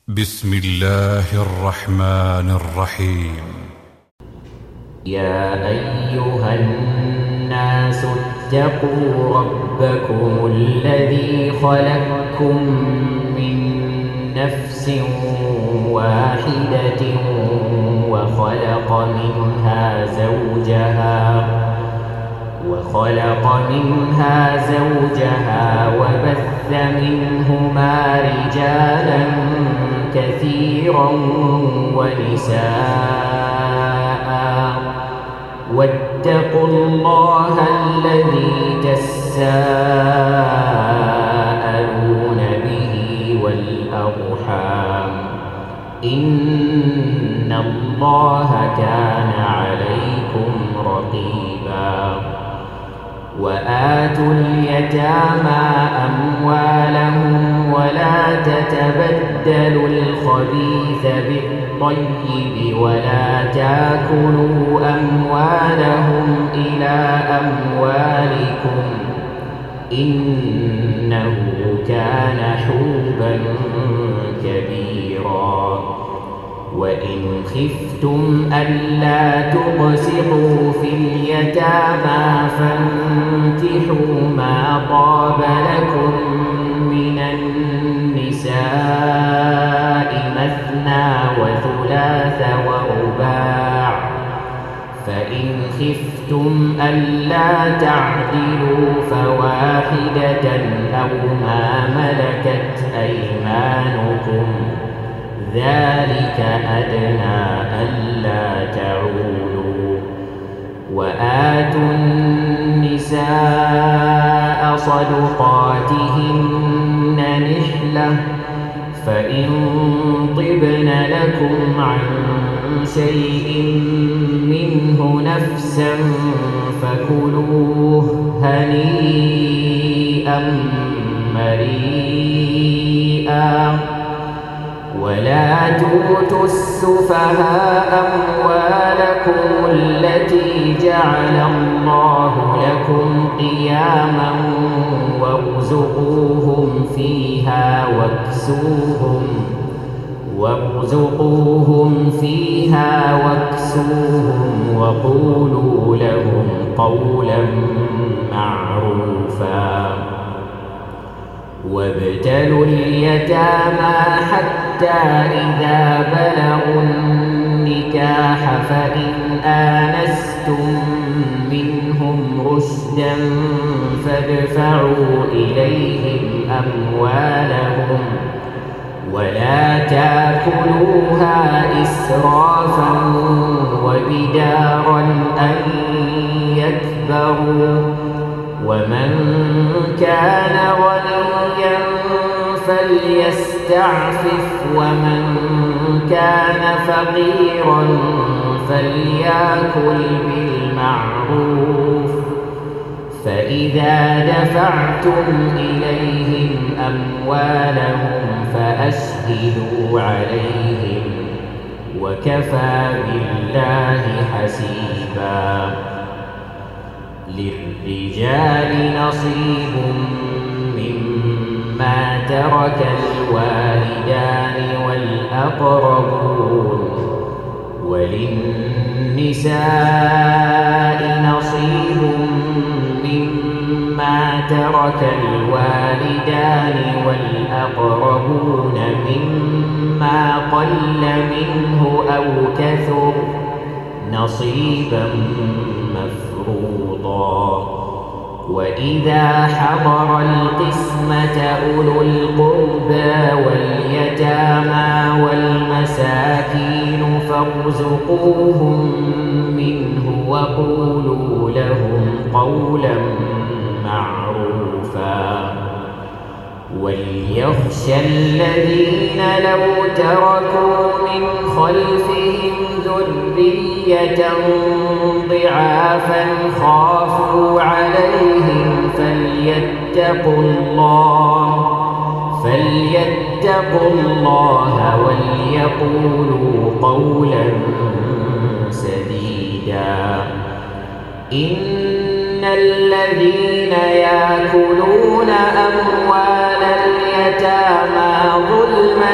بسم الله الرحمن الرحيم. يا أيها الناس اتقوا ربكم الذي خلقكم من نفس واحدة وخلق منها زوجها وبث منهما رجالا كثيرا ونساء، واتقوا الله الذي تساءلون به والأرحام، إن الله كان عليكم رقيبا. وآتوا اليتامى أموالهم ولا تتبدلوا الخبيث بالطيب ولا تاكلوا أموالهم إلى أموالكم إنه كان حوبا كبيرا. وإن خفتم ألا تقسطوا في اليتامى فانكحوا ما طاب لكم من النساء مثنى وثلاث ورباع، فإن خفتم ألا تعدلوا فواحدة أو ما ملكت أيمانكم، ذلك أدنى ألا تعولوا. وآتوا النساء صدقاتهن نحلة، فإن طبن لكم عن شيء منه نفسا فكلوه هنيئا مريئا. ولا تؤتوا السفهاء أموالكم التي جعل الله لكم قياما وارزقوهم فيها واكسوهم وقولوا لهم قولا معروفا. وابتلوا اليتامى حتى إذا بلغوا النكاح فإن آنستم منهم رشدا فادفعوا إليهم أموالهم ولا تاكلوها إسرافا وبدارا أن يكبروا، ومن كان غنيا فليستعفف ومن كان فقيرا فليأكل بالمعروف. فإذا دفعتم إليهم أموالهم فأشهدوا عليهم وكفى بالله حسيبا. للرجال نصيب مما ترك الوالدان والأقربون، وللنساء نصيب مما ترك الوالدان والأقربون مما قل منه أو كثر نصيبا مفروضا. وإذا حضر القسمة أولو القربى واليتامى والمساكين فارزقوهم منه وقولوا لهم قولا معروفا. وليخشى الذين لو تركوا من خلفهم ذرية ضعافا خافوا عليهم فليتقوا الله وليقولوا قولا سديدا. إن الذين يأكلون أموال اليتامى ظلما ظلما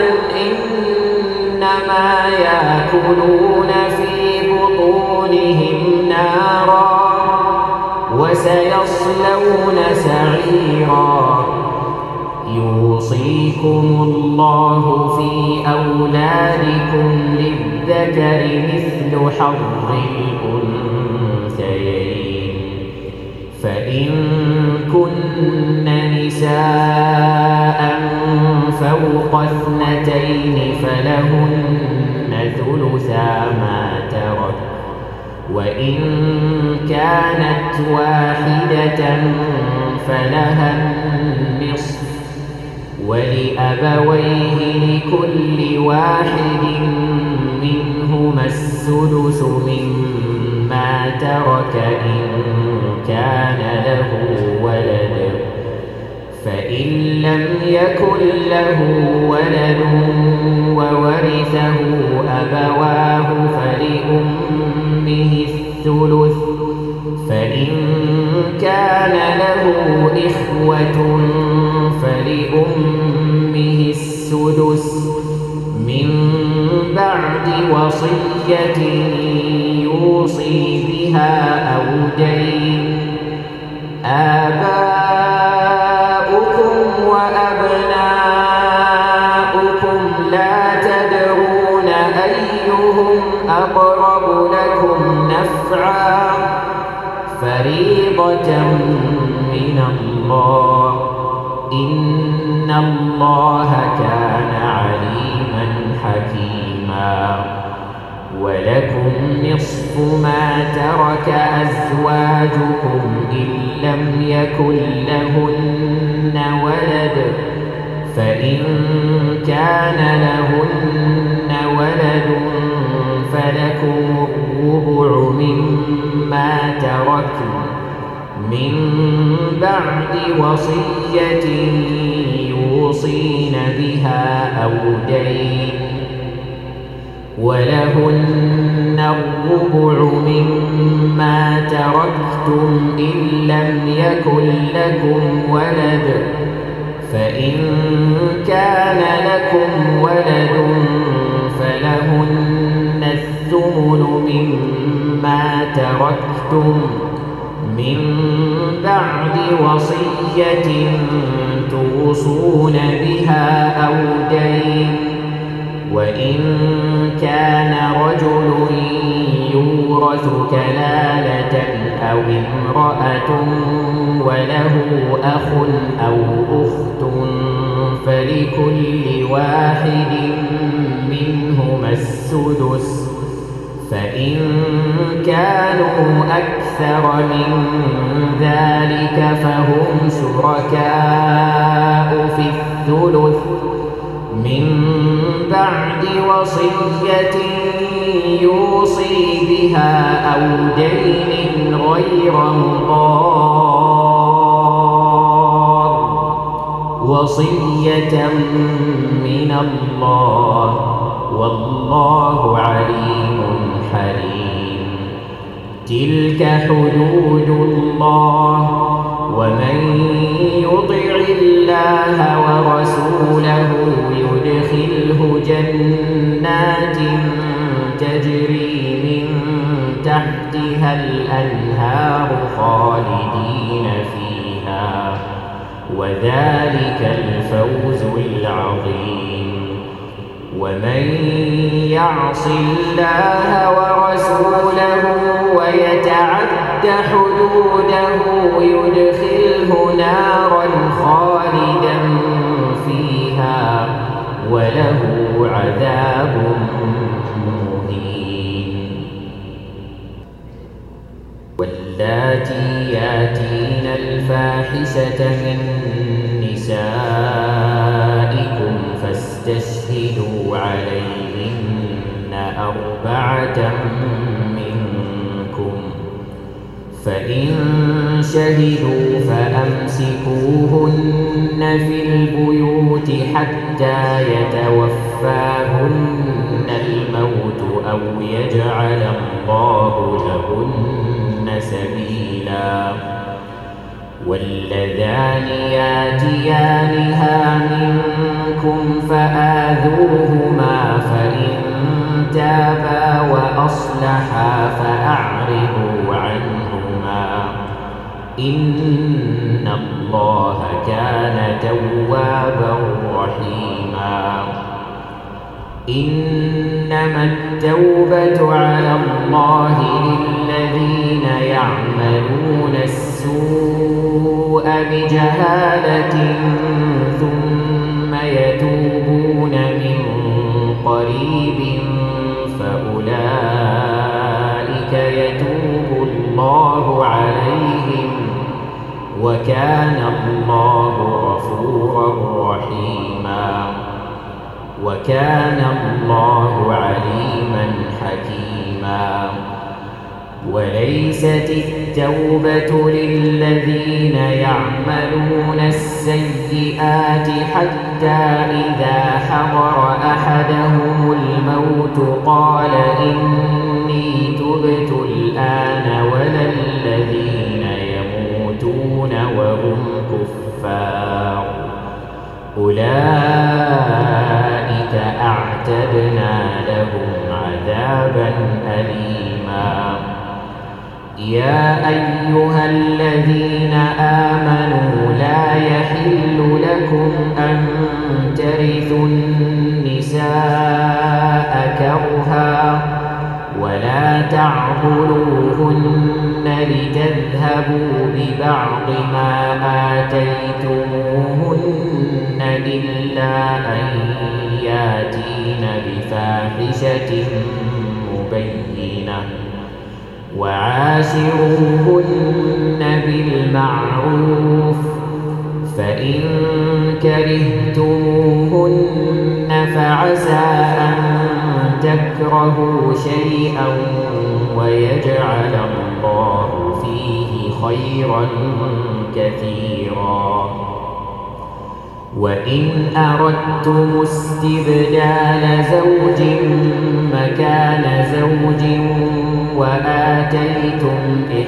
إنما يأكلون في بطونهم نارا وسيصلون سعيرا. يوصيكم الله في أولادكم للذكر مثل حظ الأنثيين، فإن كن نساء فوق 2 فلهن ثلثا ما ترك، وإن كانت واحدة فلها النصف، ولأبويه لكل واحد منهما السدس مما ترك إن كان له ولد، فإن لم يكن له ولد وورثه أبواه فلأمه الثلث، فإن كان له إخوة فلأمه السدس من بعد وصية يوصي بها أو دين. آباؤكم وأبناؤكم لا تدرون أيهم أقرب لكم نفعا، فريضة من الله، إن الله كان عليما حكيما. ولكم نصف ما ترك أزواجكم إن لم يكن لهن ولد، فإن كان لهن ولد فلكم الربع مما تركن من بعد وصية يوصين بها أو دين، ولهن الربع مما تركتم إن لم يكن لكم ولد، فإن كان لكم ولد فلهن الثمن مما تركتم من بعد وصية توصون بها أو دين. وإن كان رجل يورث كلالة أو امرأة وله أخ أو أخت فلكل واحد منهما السدس، فإن كانوا أكثر من ذلك فهم شركاء في الثلث من بعد وصية يوصي بها أو دين غير مضار، وصية من الله، والله عليم حليم. تلك حدود الله، ومن يطع الله ورسوله يدخله جنات تجري من تحتها الأنهار خالدين فيها، وذلك الفوز العظيم. ومن يعص الله ورسوله ويتعد حدوده يدخله نارا خالدا فيها وله عذاب مهين. واللاتي ياتين الفاحشة من نسائكم فاستشهدوا عليهن 4 منكم، فإن شهدوا فأمسكوهن في البيوت حتى يتوفاهن الموت أو يجعل الله لهن سبيلا. واللذان ياتيانها منكم فآذوهما فإن تابا وأصلحا فأعرضوا عنهما إن الله كان توابا رحيما إنما التوبة على الله للذين يعملون السوء بجهالة ثم يتوبون من قريب فأولئك يتوب الله عليهم وكان الله غفورا رحيما وكان الله عليما حكيما وليست التوبة للذين يعملون السيئات حتى إذا حضر أحدهم الموت قال إني تبت الآن ولا الذين يموتون وهم كفار أولئك أعتدنا لهم عذابا أليما يا أيها الذين آمنوا لا يحل لكم أن ترثوا النساء كرها ولا تعضلوهن لتذهبوا ببعض ما آتيتموهن إلا أن ياتين بفاحشة مبينة وعاشروهن بالمعروف فإن كرهتموهن فعسى أن تكرهوا شيئا ويجعل الله فيه خيرا كثيرا وإن أردتم استبدال زوج مكان زوج وآتيتم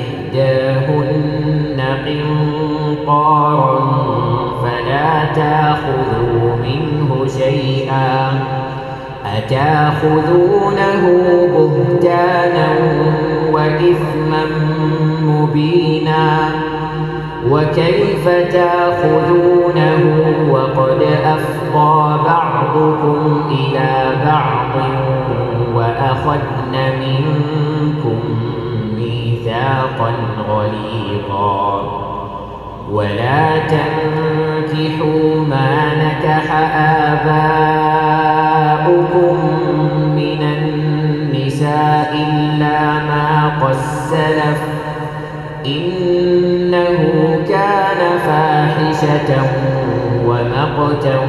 إحداهن قنطارا فلا تأخذوا منه شيئا أتأخذونه بهتانا وإثما مبينا وكيف تأخذونه وقد أفضى بعضكم إلى بعض وأخذن منكم ميثاقا غليظا ولا تنكحوا ما نكح آباؤكم من النساء إلا ما قد سلف إنه كان فاحشة ومقتا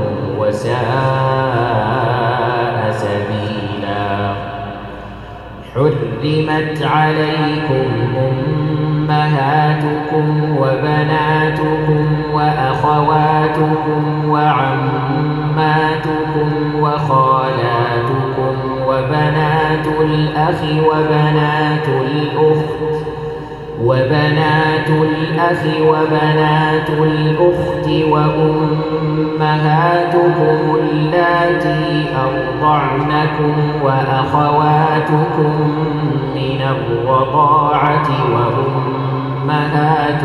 وساء سبيلا حرمت عليكم أمهاتكم وبناتكم وأخواتكم وعماتكم وخالاتكم وبنات الأخ وبنات الأخت وأمهاتكم اللاتي أرضعنكم وأخواتكم من الرضاعة وأمهات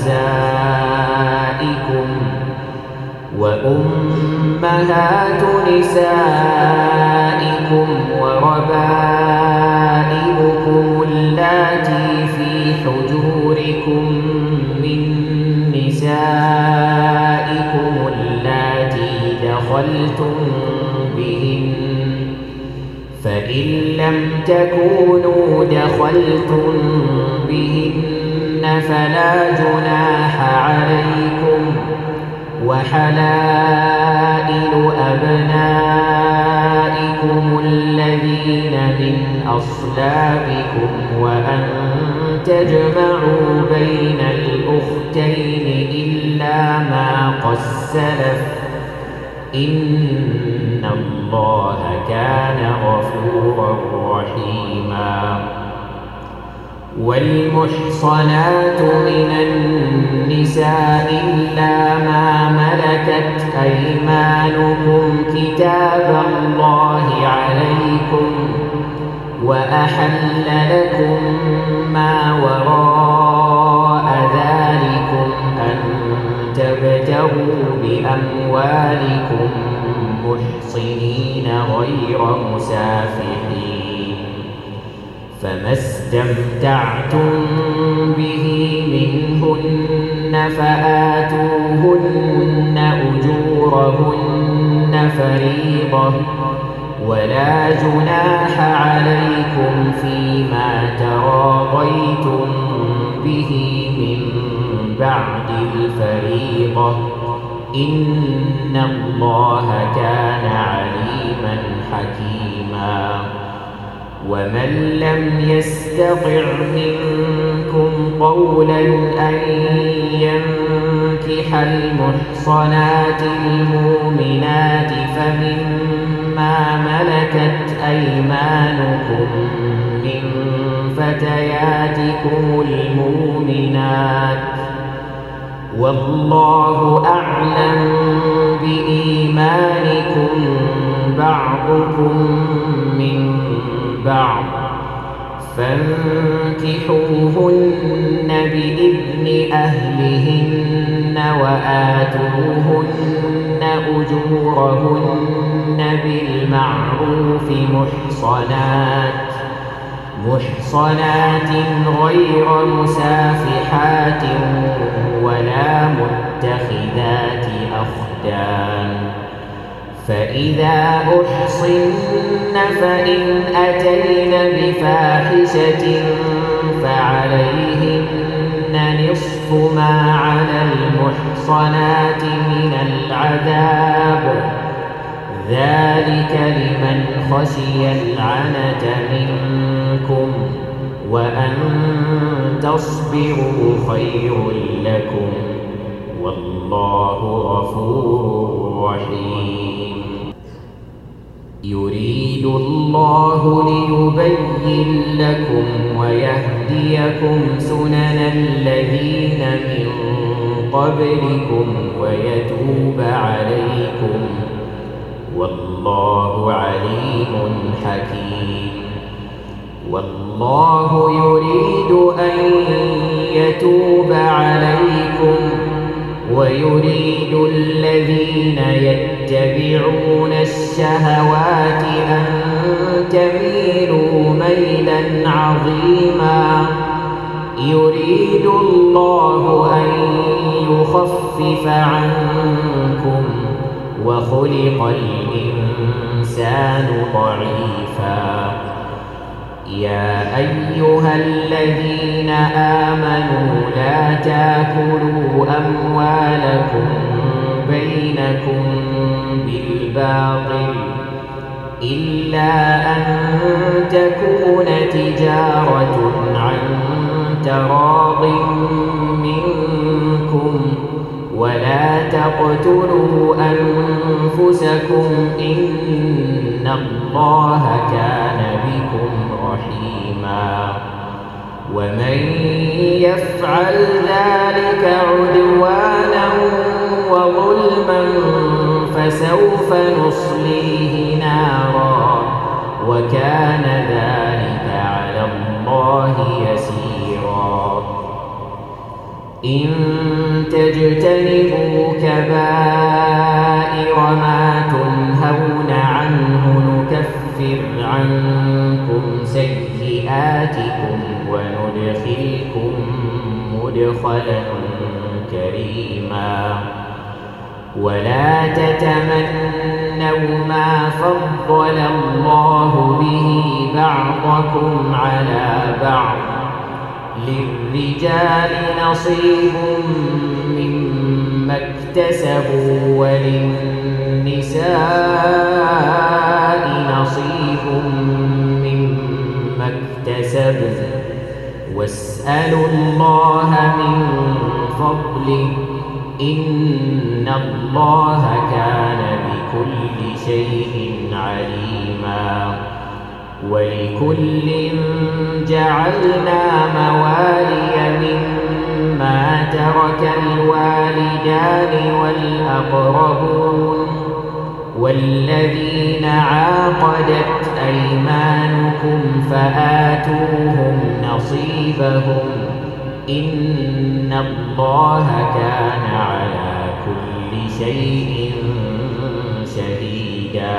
نسائكم وربائبكم اللاتي في حجوركم من نسائكم اللاتي دخلتم بهن فإن لم تكونوا دخلتم بهن فلا جناح عليكم وحلائل أبنائكم الذين من أصلابكم وأن تجمعوا بين الأختين إلا ما قد سلف إن الله كان غفورا رحيما والمحصنات من النساء إلا ما ملكت أيمانكم كتاب الله عليكم وأحل لكم ما وراء ذلكم أن تبتغوا بأموالكم محصنين غير مسافحين فما استمتعتم به منهن فآتوهن أجورهن فريضة ولا جناح عليكم فيما تراضيتم به من بعد الفريضة إن الله كان عليما حكيما ومن لم يستطع منكم قولا أن ينكح المحصنات المؤمنات فمما ملكت أيمانكم من فتياتكم المؤمنات والله أعلم بإيمانكم بعضكم من بعض فانكحوهن بإذن أهلهن وآتوهن أجورهن بالمعروف محصنات غير مسافحات ولا متخذات أخدان فإذا أحصن فإن أتين بفاحشة فعليهن نصف ما على المحصنات من العذاب ذلك لمن خشي العنة منكم وأن تصبروا خير لكم والله غفور رحيم يريد الله ليبين لكم ويهديكم سنن الذين من قبلكم ويتوب عليكم والله عليم حكيم والله يريد أن يتوب عليكم ويريد الذين يتبعون الشهوات أن تميلوا ميلا عظيما يريد الله أن يخفف عنكم وخلق الإنسان ضعيفا يا أيها الذين آمنوا لا تأكلوا أموالكم بينكم بالباطل إلا أن تكون تجارة عن تراض منكم ولا تقتلوا أنفسكم إن الله كان بكم رحيما ومن يفعل ذلك عدوانا وظلما فسوف نصليه نارا وكان ذلك على الله يسيرا إن تجتنبوا كبائر ما تنهون عنه نكفر عنكم سيئاتكم وندخلكم مدخلا كريما ولا تتمنوا ما فضل الله به بعضكم على بعض للرجال نصيب مما اكتسبوا وللنساء نصيب مما اكتسبن واسألوا الله من فضله إن الله كان بكل شيء عليما ولكل جعلنا موالي مما ترك الوالدان والأقربون والذين عاقدت أيمانكم فآتوهم نصيبهم إن الله كان على كل شيء شهيدا.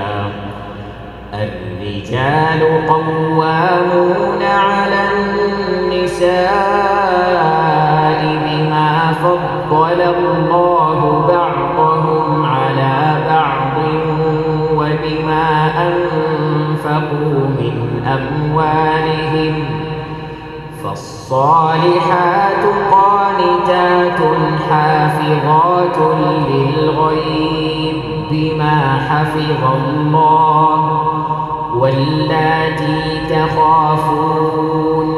الرجال قوامون على النساء بما فضل الله بعضهم على بعض وبما أنفقوا من أموالهم فالصالحات قانتات حافظات للغيب بما حفظ الله واللاتي تخافون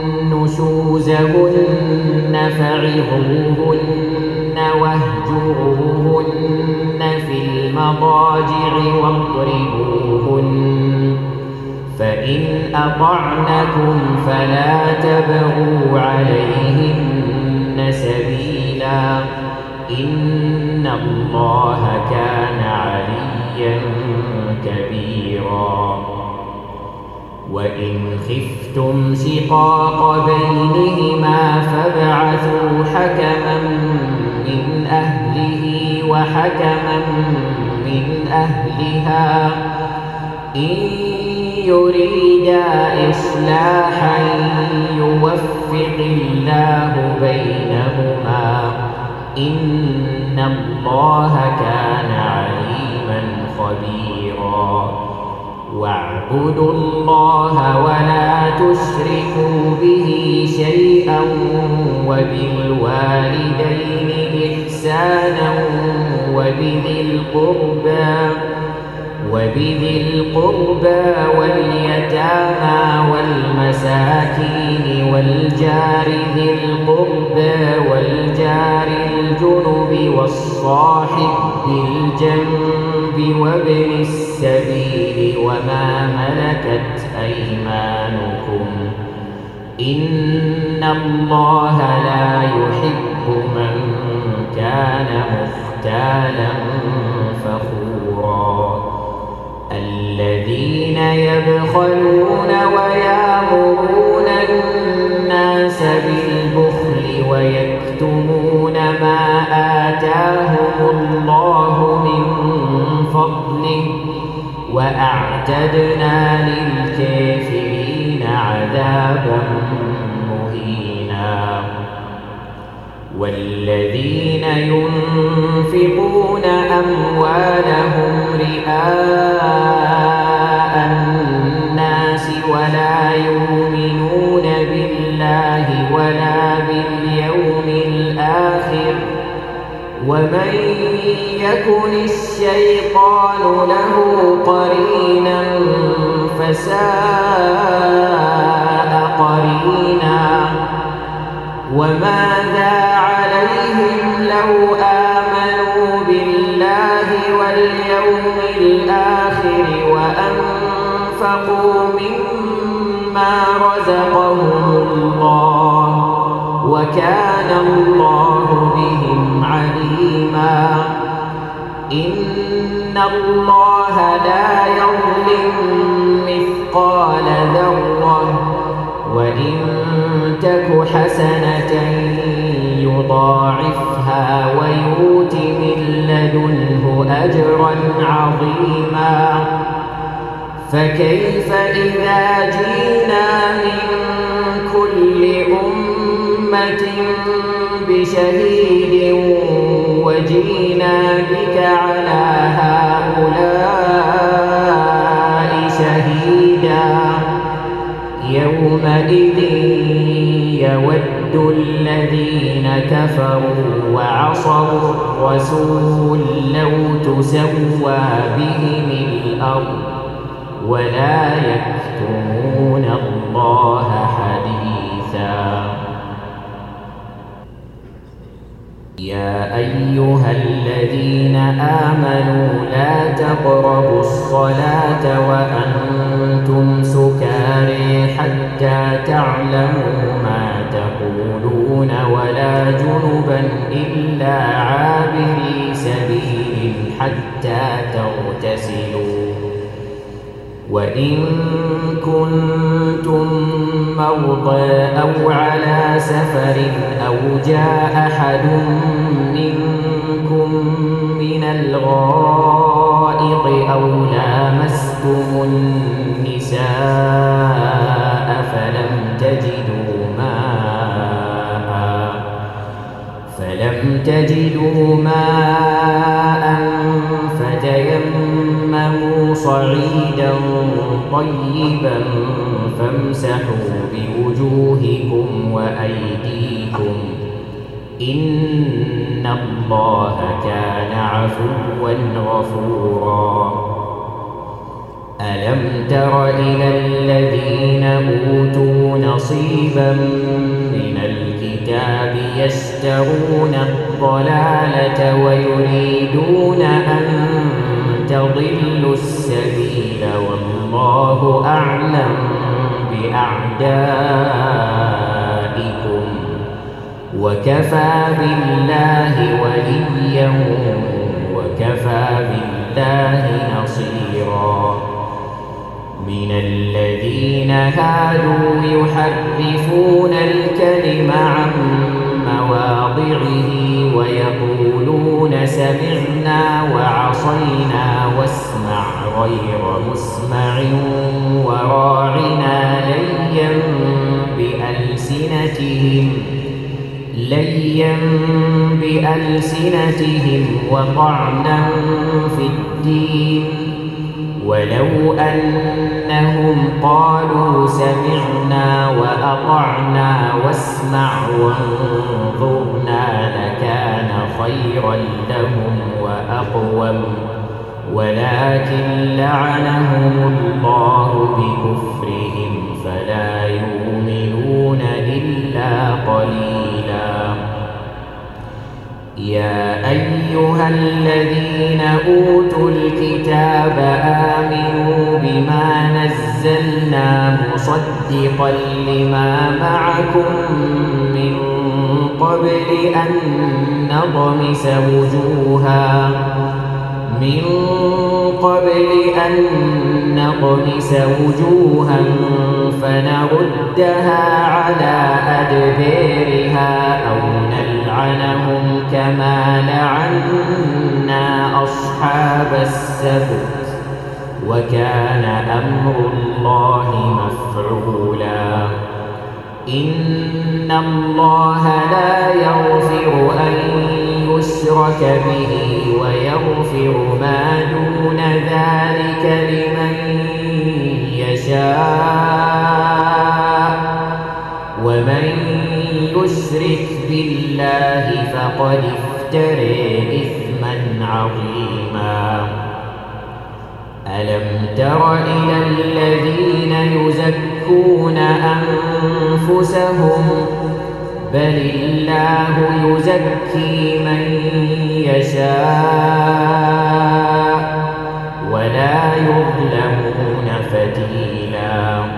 نشوزهن فعظوهن واهجروهن في المضاجع واضربوهن فإن أطعنكم فلا تبغوا عليهن سبيلا إن الله كان عليا كبيرا. وإن خفتم شقاق بينهما فابعثوا حكما من أهله وحكما من أهلها إن يريدا إصلاحا يوفق الله بينهما إن الله كان عليما خبيرا. واعبدوا الله ولا تشركوا به شيئا وبالوالدين إحسانا وبذي القربى واليتامى والمساكين والجار ذي القربى والجار الجنب والصاحب بالجنب وابن السبيل وما ملكت أيمانكم إن الله لا يحب من كان مختالا فخورا. الذين يبخلون ويأمرون الناس بالبخل ويكتمون ما آتاهم الله من فضله وأعتدنا للكافرين عذابا مهينا. والذين ينفقون أموالهم رئاء الناس ولا يؤمنون بالله ولا باليوم الآخر ومن يكن الشيطان له قرينا فساء قرينا. وماذا عليهم لو آمنوا بالله واليوم الآخر وأنفقوا مما رزقهم الله وكان الله بهم عليما. إن الله لا يظلم مثقال ذرة وإن تك حسنة يضاعفها ويؤت من لدنه أجرا عظيما. فكيف إذا جئنا من كل أمة بشهيد وجئنا بك على هؤلاء شهيدا. يومئذ يود الذين كفروا وعصوا الرسول لو تسوى بهم الأرض ولا يكتمون الله حديثا. يا أيها الذين آمنوا لا تقربوا الصلاة وأنتم سكارى حتى تعلموا ما تقولون ولا جنبا إلا عابري سبيل حتى تغتسلوا وإن كنتم مرضى أو على سفر أو جاء أحد منكم من الغائط أو لامستم النساء فلم تجدوا ماء فتيمموا صعيدا طيبا فامسحوا بوجوهكم وأيديكم إن الله كان عفوا غفورا ألم تر إلى الذين أوتوا نصيبا من الكتاب يشترون الضلالة ويريدون أن تضلوا السبيل والله أعلم بأعدائكم وكفى بالله وليا وكفى بالله نصيرا من الذين هادوا يحرفون الكلم عن مواضعه ويقولون سمعنا وعصينا واسمع غير مسمع وراعنا ليا بألسنتهم وطعنا في الدين ولو أنهم قالوا سمعنا وأطعنا واسمع وانظرنا لكان خيرا لهم وأقوم ولكن لعنهم الله بكفرهم فلا يؤمنون إلا قليلا يا أيها الذين أوتوا الكتاب آمنوا بما نزلنا مصدقا لما معكم من قبل أن نطمس وجوها فنردها على أدبارها أو نلعنهم كما لعنا أصحاب السبت وكان أمر الله مفعولا إن الله لا يغفر أن يشرك به ويغفر ما دون ذلك لمن يشاء ومن يشرك بالله فقد افترى إثما عظيما ألم تر إلى الذين يزكون أنفسهم بل الله يزكي من يشاء ولا يظلمون فتيلا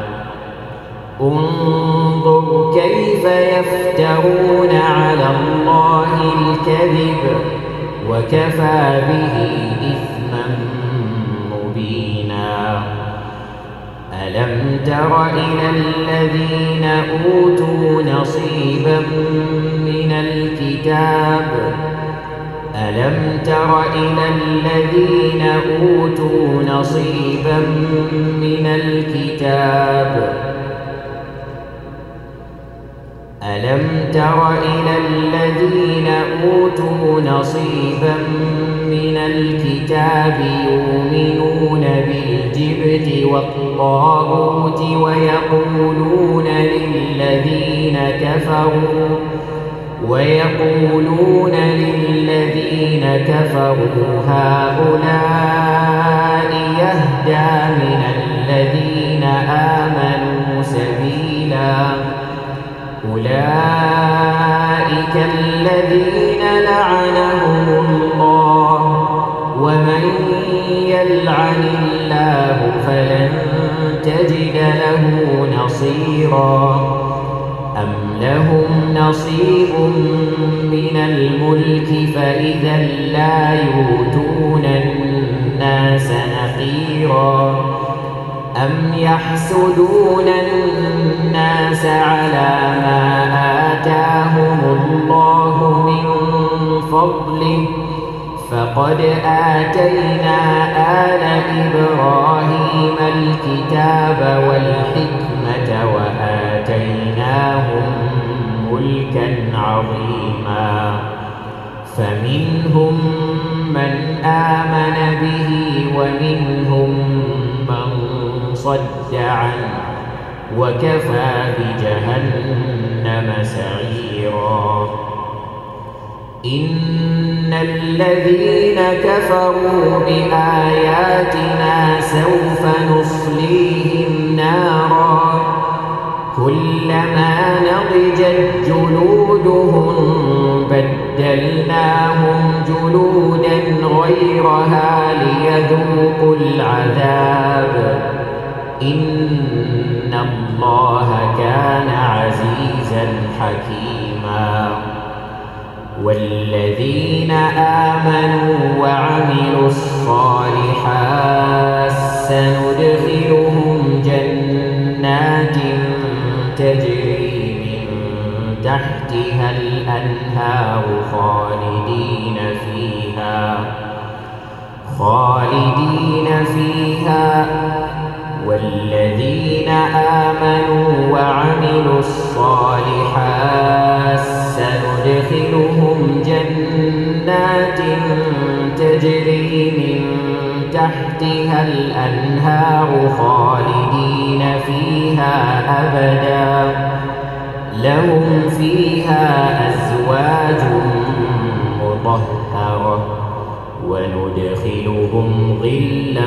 انظر كيف يفترون على الله الكذب وكفى به إثما مبينا ألم تر إلى الذين أوتوا نصيبا من الكتاب ألم تر إلى الذين أوتوا نصيبا من الكتاب ألم تر إلى الذين أوتوا نصيبا من الكتاب يؤمنون بالجبت والطاغوت ويقولون للذين كفروا هؤلاء يهدى من الذين آمنوا سبيلا أولئك الذين لعنهم الله ومن يلعن الله فلن تجد له نصيرا نصيرا أم لهم نصيب من الملك فإذا لا يؤتون الناس نقيرا أم يحسدون الناس على ما آتاهم الله من فضله فقد آتينا آل إبراهيم الكتاب والحكمة وآتيناهم ملكا عظيما فمنهم من آمن به ومنهم من صد عنه وكفى بجهنم سعيرا إن الذين كفروا بآياتنا سوف نصليهم نارا كلما نضجت جلودهم بدلناهم جلودا غيرها ليذوقوا العذاب إن الله كان عزيزا حكيما والذين آمنوا وعملوا الصالحات سندخلهم جنات تجري من تحتها الأنهار خالدين فيها والذين آمنوا وعملوا الصالحات سندخلهم جنات تجري من تحتها الأنهار خالدين فيها أبدا لهم فيها أزواج مطهرة وندخلهم ظلا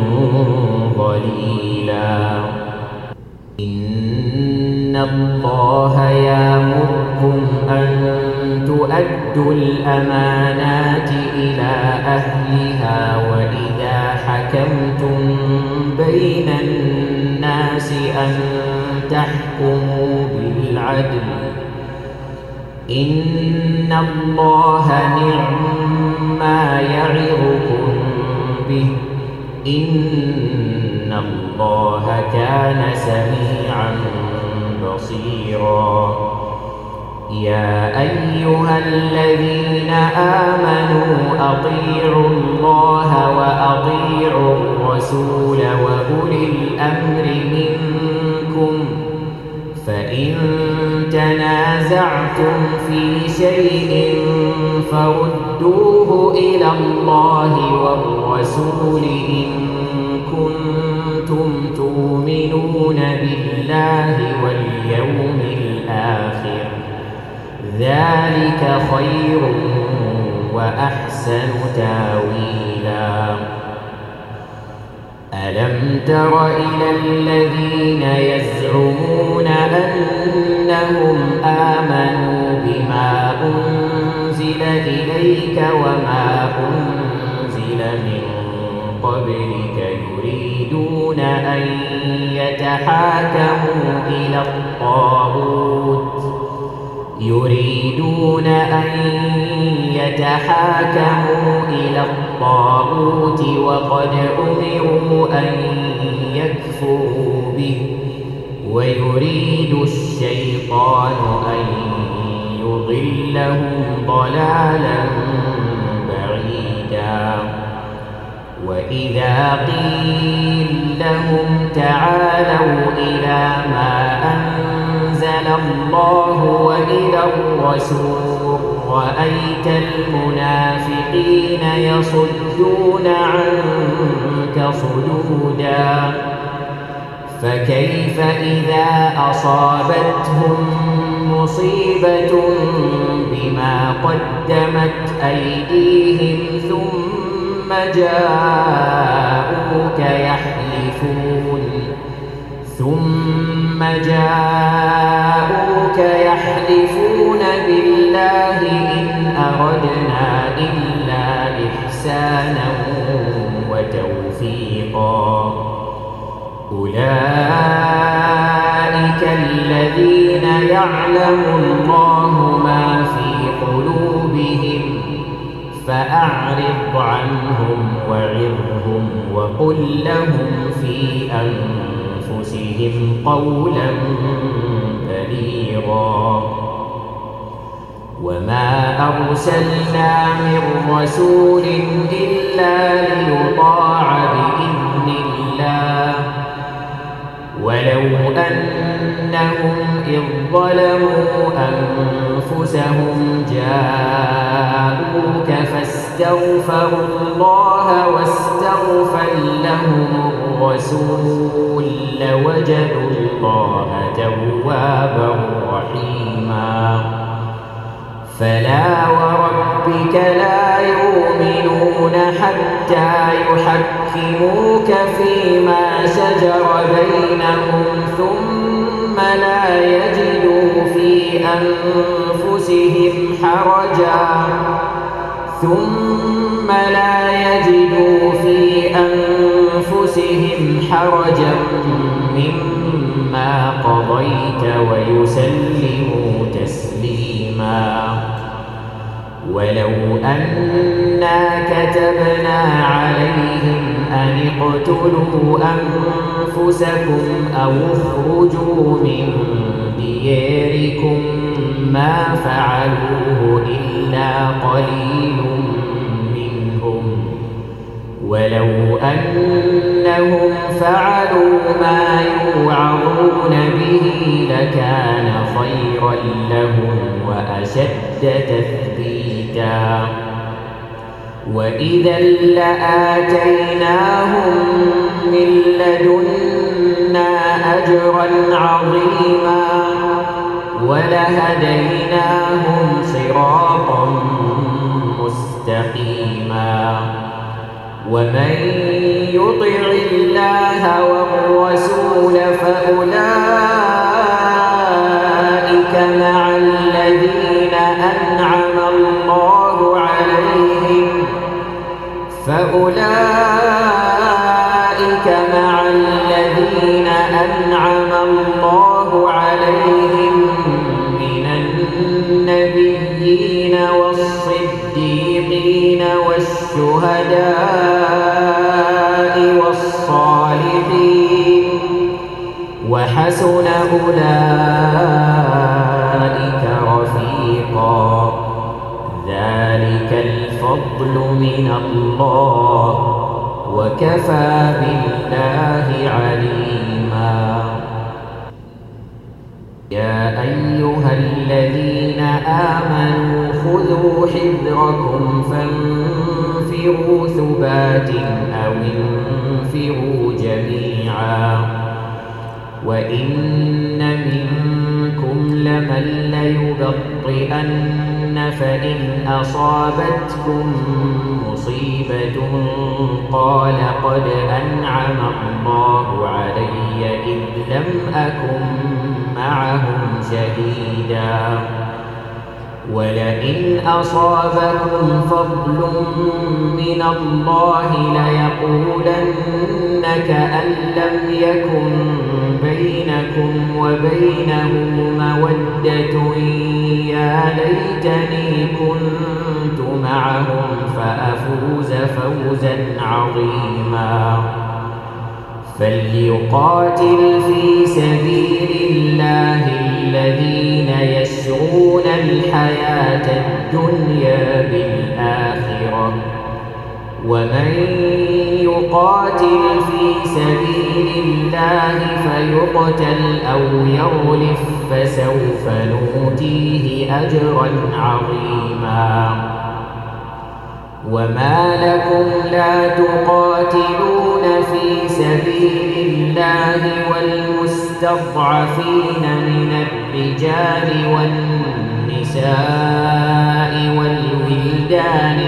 ظليلا إن الله يأمركم أن تؤدوا الأمانات إلى أهلها وإذا حكمتم بين الناس أن تحكموا بالعدل إن الله نعم ما يعظكم به إن الله كان سميعا بصيرا يا أيها الذين آمنوا أطيعوا الله وأطيعوا الرسول وأولي الأمر منكم فإن تنازعتم في شيء فردوه إلى الله والرسول إن كنتم تؤمنون بالله واليوم الآخر ذلك خير وأحسن تاويلا ألم تر إلى الذين يزعمون أنهم آمنوا بما أنزل إليك وما أنزل من قبلك يريدون أن يتحاكموا إلى الطاغوت وقد أمروا أن يكفروا به ويريد الشيطان أن يضلهم ضلالا بعيدا وإذا قيل لهم تعالوا إلى ما أنزل الله وإلى الرسول رأيت المنافقين يصدون عنك صدودا فكيف إذا أصابتهم مصيبة بما قدمت أيديهم ثم جاءوك يحلفون بالله إن أردنا إلا إحسانا وتوفيقا أولئك كالذين يعلم الله ما في قلوبهم فأعرض عنهم وعظهم وقل لهم في أنفسهم قولا بليغا وما أرسلنا من رسول إلا ليطاع بإذن الله ولو أنهم إذ ظلموا أنفسهم جاءوك فاستغفروا الله واستغفر لهم الرسول لوجدوا الله توابا رحيما فلا وربك لا يؤمنون حتى يحكموك فيما شجر بينهم ثم لا يجدوا في أنفسهم حرجا مما قضيت ويسلموا تسليما ولو أنا كتبنا عليهم أن اقتلوا أنفسكم أو اخرجوا من دياركم ما فعلوه إلا قليل منهم ولو أنهم فعلوا ما يوعظون به لكان خيرا لهم وأشد تثبيتا وإذا لآتيناهم من لدنا أجرا عظيما ولهديناهم صراطا مستقيما ومن يطع الله والرسول فأولئك مع الذين أنعم الله عليهم من النبيين والصديقين والشهداء والصالحين وحسن أولئك رفيقا ذلك الفضل من الله وكفى بالله عليما يا أيها الذين آمنوا خذوا حذركم فانفروا ثبات أو انفروا جميعا وإن منكم لمن ليبطئن فإن أصابتكم مصيبة قال قد أنعم الله علي إذ لم أكن معهم شهيدا ولئن أصابكم فضل من الله ليقولن كأن لم يكن بينكم وبينه مودة يا ليتني كنت معهم فأفوز فوزا عظيما فليقاتل في سبيل الله الذين يشرون الحياة الدنيا بالآخرة ومن يقاتل في سبيل الله فيقتل أو يغلف فسوف نؤتيه أجرا عظيما وما لكم لا تقاتلون في سبيل الله والمستضعفين من الرجال والنساء والولدان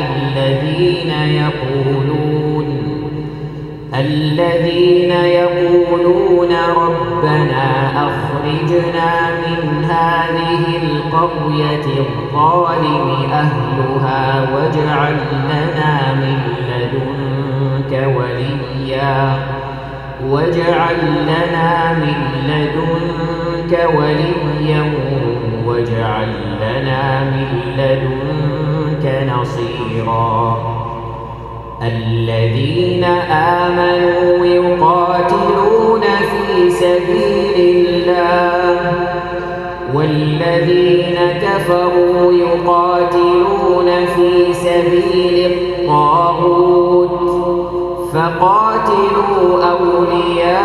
الذين يقولون ربنا أخرجنا من هذه القرية الظالم أهلها واجعل لنا من لدنك وليا واجعل لنا من لدنك وليا واجعل لنا من لدنك نصيرا. الذين آمنوا يقاتلون في سبيل الله والذين كفروا يقاتلون في سبيل الطاغوت فقاتلوا أولياء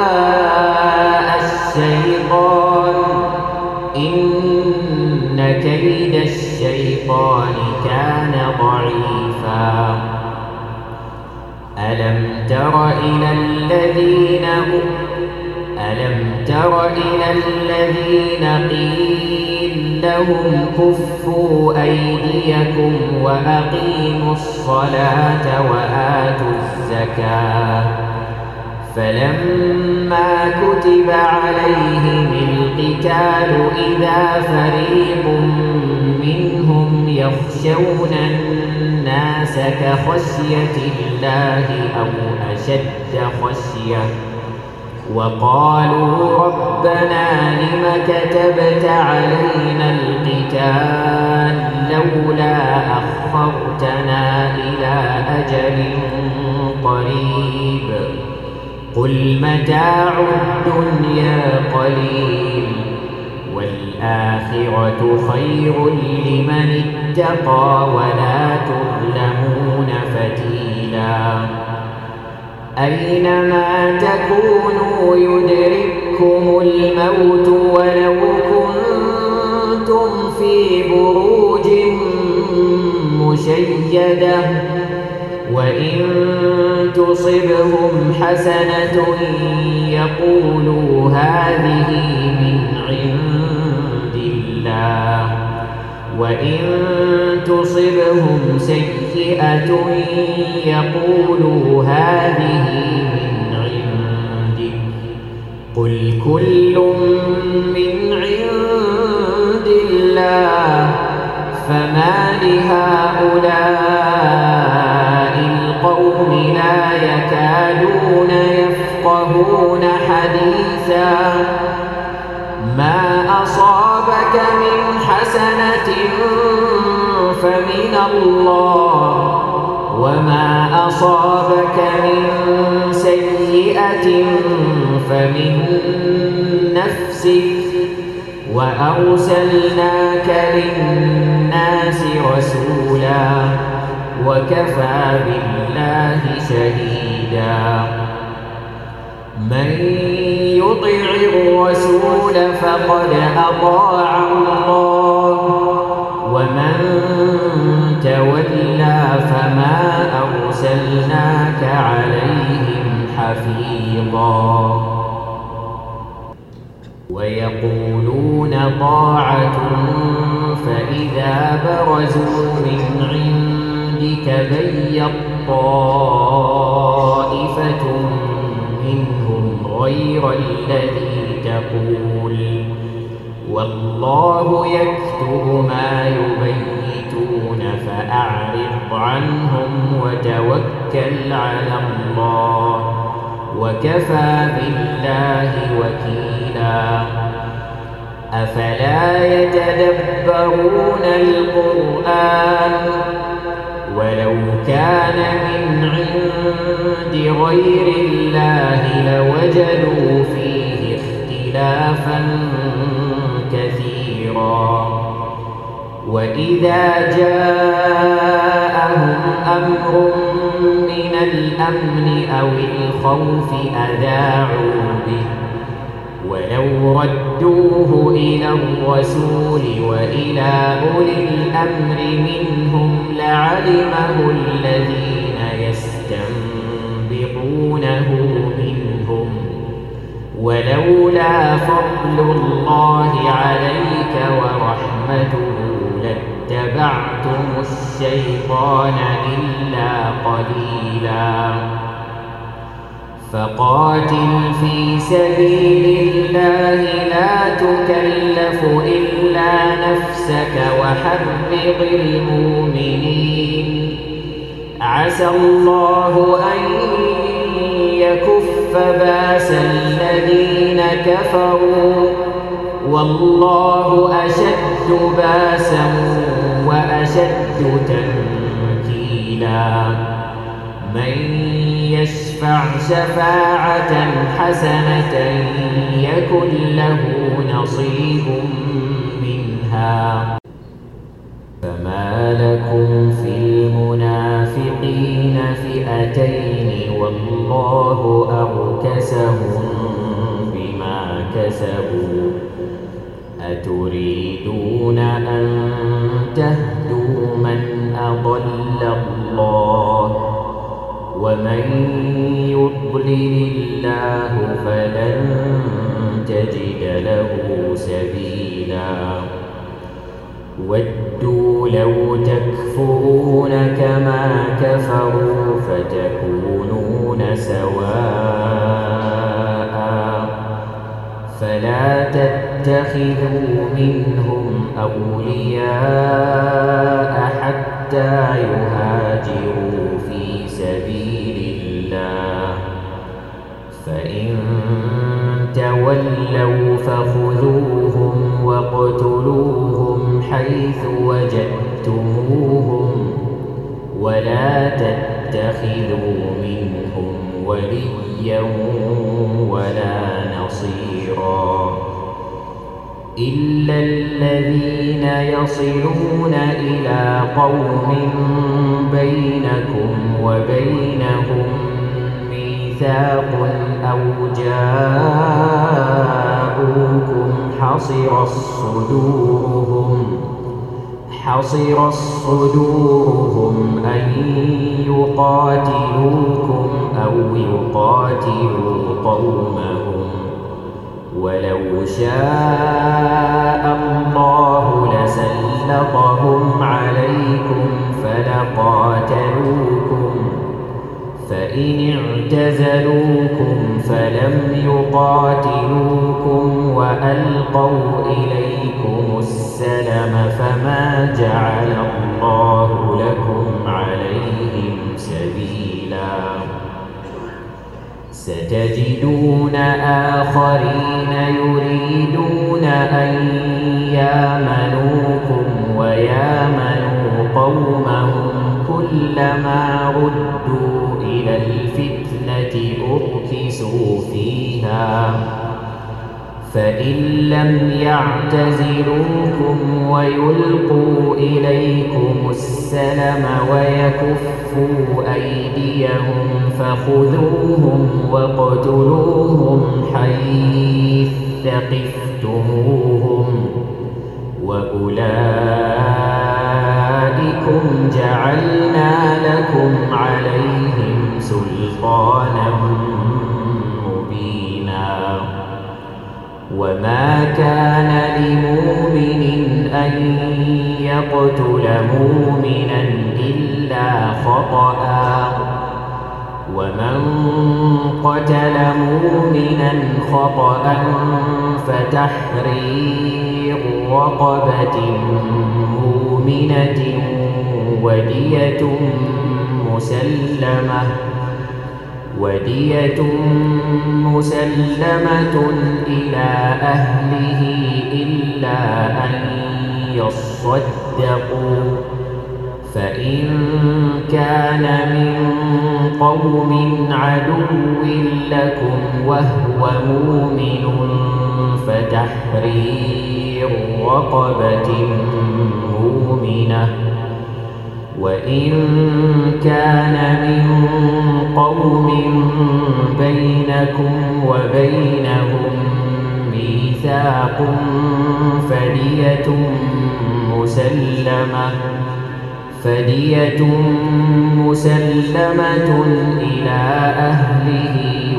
الشيطان إن كيد الشيطان كان ضعيفا. ألم تر إلى الذين قيل لهم كفوا أيديكم وأقيموا الصلاة وآتوا الزكاة فلما كتب عليهم القتال إذا فريق منهم يخشون الناس كخشية الله أو أشد خشية وقالوا ربنا لم كتبت علينا القتال لولا أخرتنا إلى أجل قريب قل متاع الدنيا قليل والآخرة خير لمن اتقى ولا تظلمون فتيلا. أينما تكونوا يدرككم الموت ولو كنتم في بروج مشيدة وإن تصبهم حسنة يقولوا هذه من عند الله وإن تصبهم سيئة يقولوا هذه من عندك قل كل من عند الله فما لهؤلاء القوم لا يكادون يفقهون حديثا. ما أصابك من حسنة فمن الله وما أصابك من سيئة فمن نفسك وأرسلناك للناس رسولا وكفى بالله شهيدا. من يطع الرسول فقد أطاع الله ومن تولى فما أرسلناك عليهم حفيظا. ويقولون طاعة فإذا برزوا من عندك بيت طائفة منهم غير الذي تقول والله يكتب ما يبيتون فأعرض عنهم وتوكل على الله وكفى بالله وكيلا. أفلا يتدبرون القرآن ولو كان من عند غير الله لوجدوا فيه اختلافا كثيرا. وإذا جاءهم أمر من الأمن أو الخوف أذاعوا به ولو ردوه إلى الرسول وإلى أولي الأمر منهم لعلمه الذين يستنبطونه منهم ولولا فضل الله عليك ورحمته لاتبعتم الشيطان إلا قليلا. فقاتل في سبيل الله لا تكلف إلا نفسك وحرض المؤمنين عسى الله أن يكف بأس الذين كفروا والله أشد بأسا وأشد تنكيلا من يشفع شفاعة حسنة يكن له نصيب منها فما لكم في المنافقين فئتين والله أركسهم بما كسبوا أتريدون أن تهدوا من أضل الله ومن يضلل الله فلن تجد له سبيلا ودوا لو تكفرون كما كفروا فتكونون سواء فلا تتخذوا منهم أولياء حتى يهاجروا في سبيل الله فإن تولوا فخذوهم واقتلوهم حيث وجدتموهم ولا تتخذوا منهم وليا ولا نصيرا إلا الذين يصلون إلى قوم بينكم وبينهم ميثاق أو جاءوكم حصرت صدورهم أن يقاتلوكم أو يقاتلوا قومهم ولو شاء الله لسلطهم عليكم فلقاتلوكم فإن اعتزلوكم فلم يقاتلوكم وألقوا إليكم السلم فما جعل الله لكم عليهم سبيلا ستجدون آخرين يريدون أن يامنوكم ويامنوا قومهم كلما ردوا إلى الفتنة أركسوا فيها فإن لم يعتزلوكم ويلقوا إليكم السلم ويكفوا أيديهم فخذوهم واقتلوهم حيث ثقفتموهم وأولئكم جعلنا لكم عليهم سلطانا مبينا وما كان لمؤمن أن يقتل مؤمنا إلا خطأ ومن قتل مؤمنا خطأ فتحرير رقبة مؤمنة ودية مسلمة إلى أهله إلا أن يصدقوا فإن كان من قوم عدو لكم وهو مؤمن فتحرير رقبة مؤمنة وإن كان من قوم بينكم وبينهم ميثاق فدية مسلمة إلى أهله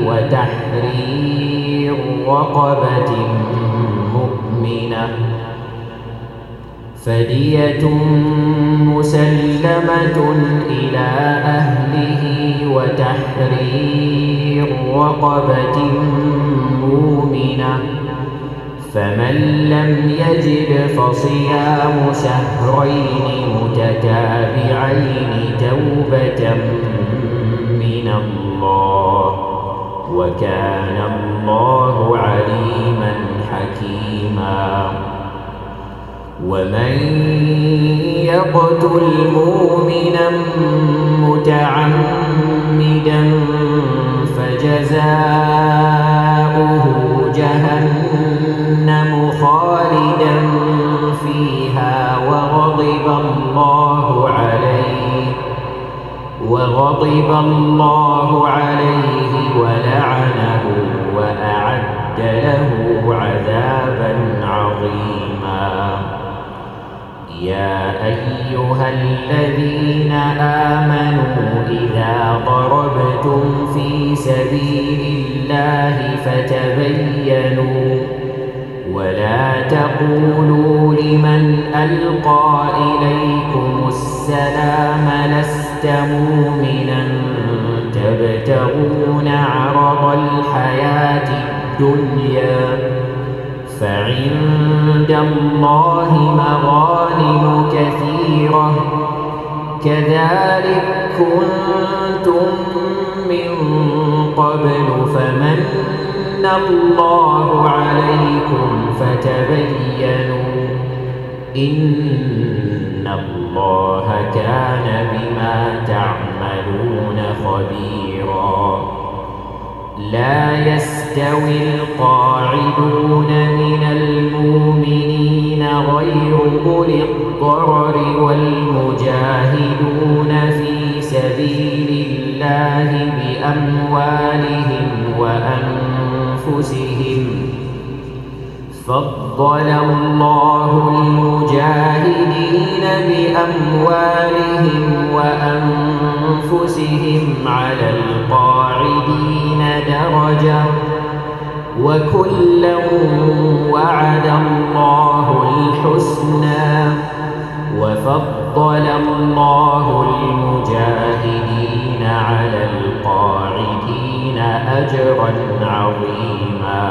وتحرير رقبة مؤمنة فدية مسلمة إلى أهله وتحرير رقبة مؤمنة فمن لم يجد فصيام شهرين متتابعين توبة من الله وكان الله عليما حكيما. ومن يقتل مؤمنا متعمدا فجزاؤه جهنم خالدا فيها وغضب الله عليه ولعنه وأعد له عذابا عظيما. يا أيها الذين آمنوا إذا ضربتم في سبيل الله فتبينوا ولا تقولوا لمن ألقى إليكم السلام لست مؤمنا تبتغون عرض الحياة الدنيا فعند الله مغانم كثيرة كذلك كنتم من قبل فمن الله عليكم فتبينوا إن الله كان بما تعملون خبيرا. لا يستوي القاعدون من المؤمنين غير أولي الضرر والمجاهدون في سبيل الله بأموالهم وأنفسهم فضل الله المجاهدين بأموالهم وأنفسهم على القاعدين درجة وكلا وعد الله الحسنى وفضل الله المجاهدين على القاعدين أجرا عظيما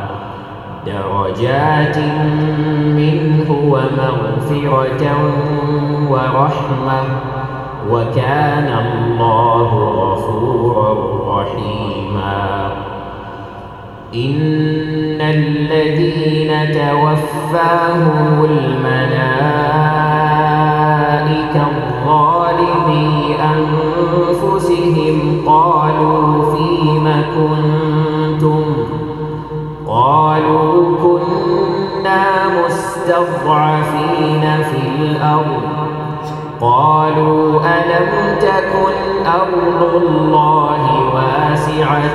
درجات منه ومغفرة ورحمة وكان الله غفورا رحيما. إن الذين توفاهم الملائكة ظالمي أنفسهم قالوا فيم كنتم قالوا كنا مستضعفين في الأرض قالوا ألم تكن أرض الله واسعة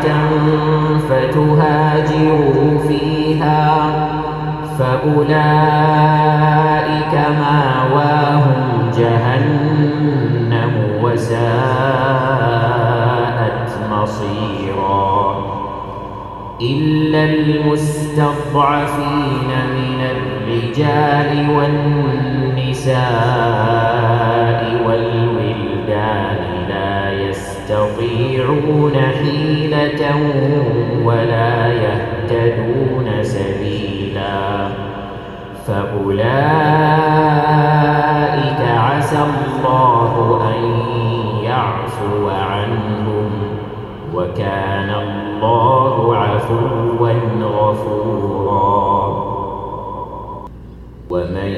فتهاجروا فيها فأولئك مأواهم جهنم وساءت مصيرا. إلا المستضعفين من الرجال والنساء والولدان لا يستطيعون حيلة ولا يهتدون سبيلا فأولئك عسى الله أن يعفو عنهم وكان الله عفوا غفورا. ومن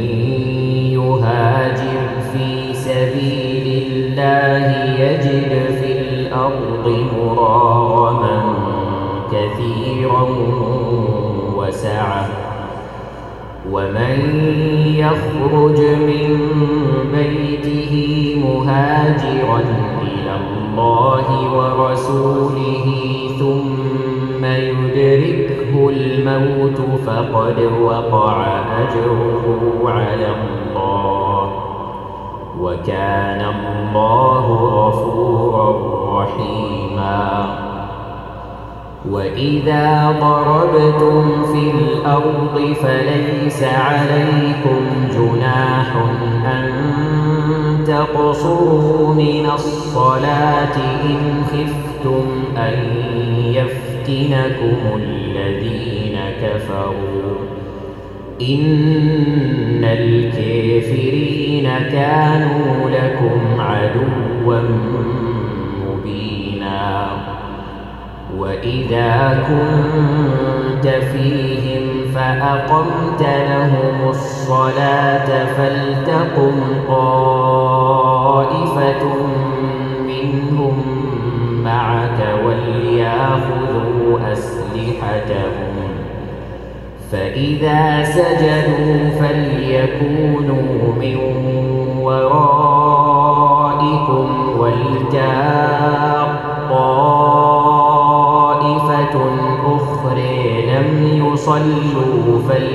يهاجر في سبيل الله يجد في الأرض مراغما كثيرا وسعة ومن يخرج من بيته مهاجرا إلى الله ورسوله ثم يدركه الموت فقد وقع أجره على الله وكان الله غفورا رحيما. وإذا ضربتم في الأرض فليس عليكم جناح أن تقصروا من الصلاة إن خفتم أن يفتنكم الذين كفروا إن الكافرين كانوا لكم عدوا مبينا. وإذا كنت فيهم فأقمت لهم الصلاة فلتقم طائفة منهم معك وليأخذوا أسلحتهم فإذا سجدوا فليكونوا من ورائكم ولتأت طائفة أخرى لم يصلوا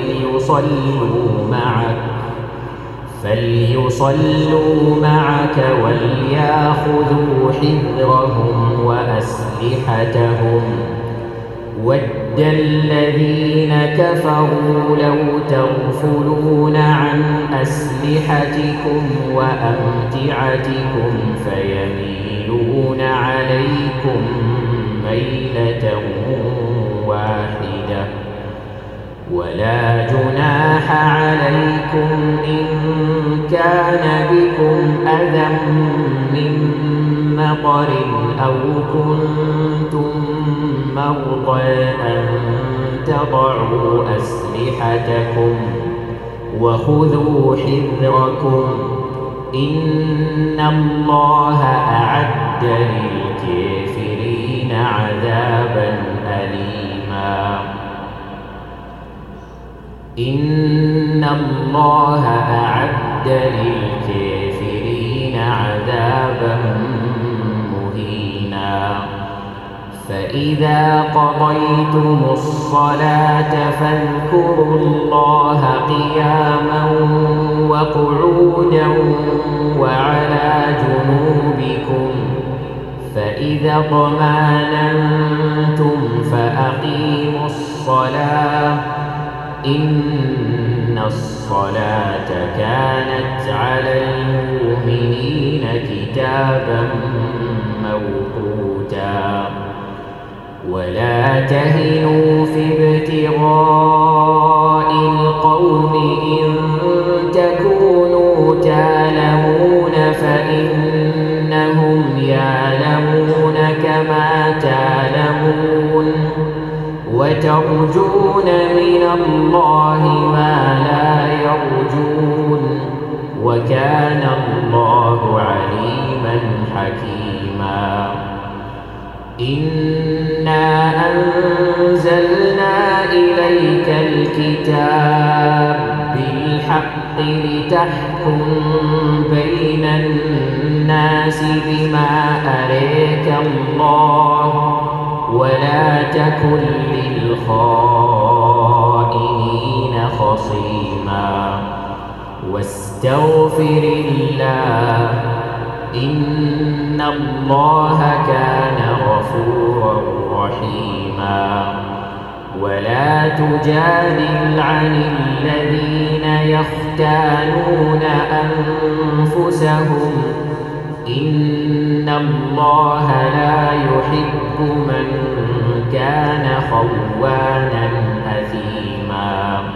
فليصلوا معك وليأخذوا حذرهم وأسلحتهم ود الذين كفروا لو تغفلون عن أسلحتكم وأمتعتكم فيميلون عليكم ميلة واحدة ولا جناح عليكم إن كان بكم أذى من مطر أو كنتم مرضى أن تضعوا أسلحتكم وخذوا حذركم إن الله أعد للكافرين عذابا أليما إن الله أعد للكافرين عذابا مهينا فإذا قضيتم الصلاة فاذكروا الله قياما وقعودا وعلى جنوبكم فإذا اطمأننتم فأقيموا الصلاة إن الصلاة كانت على المؤمنين كتابا موقوتا ولا تهنوا في ابتغاء القوم إن تكونوا تعلمون فإنهم يعلمون كما تعلمون وترجون من الله ما لا يرجون وكان الله عليما حكيما إنا أنزلنا إليك الكتاب بالحق لتحكم بين الناس بما أريك الله ولا تكن للخائنين خصيما واستغفر الله إن الله كان غفورا رحيما ولا تجادل عن الذين يختانون أنفسهم إن الله لا يحب من كان خوانا أثيما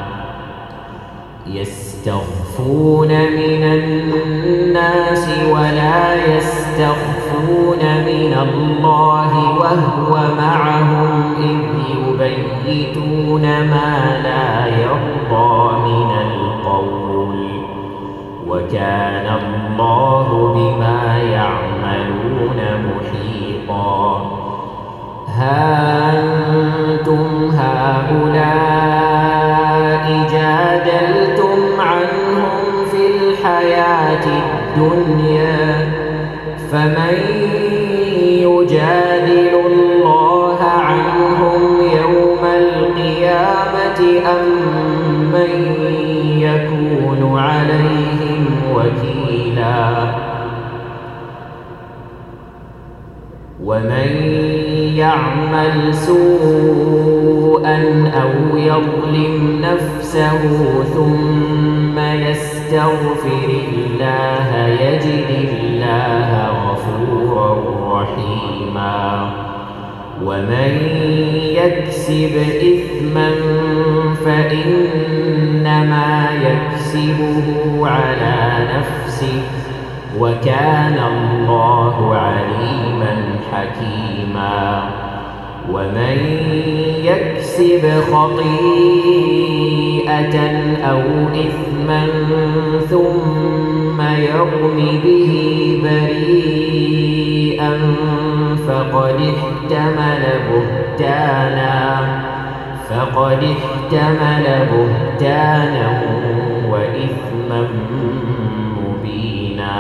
يستخفون من الناس ولا يستخفون من الله وهو معهم إذ يبيتون ما لا يرضى من القول وكان الله بما يعملون محيطا ها أنتم هؤلاء جادلتم عنهم في الحياة الدنيا فمن يجادل الله عنهم يوم القيامة أم من يكون عليهم وكيلا ومن يعمل سوءا أو يظلم نفسه ثم يستغفر الله يجد الله غفورا رحيما ومن يكسب إثما فإنما يكسبه على نفسه وكان الله عليما حكيما ومن يكسب خطيئة أو إثما ثم يرم به بريئا فقد احتمل بهتانا وإثما مبينا.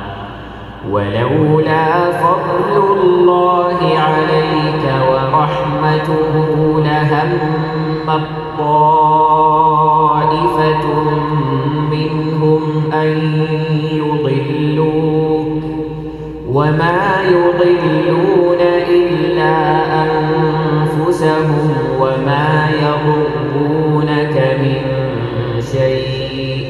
ولولا فضل الله عليك ورحمته لهم طائفة منهم أن يضلوك وما يضلون إلا أنفسهم وما يضرونك من شيء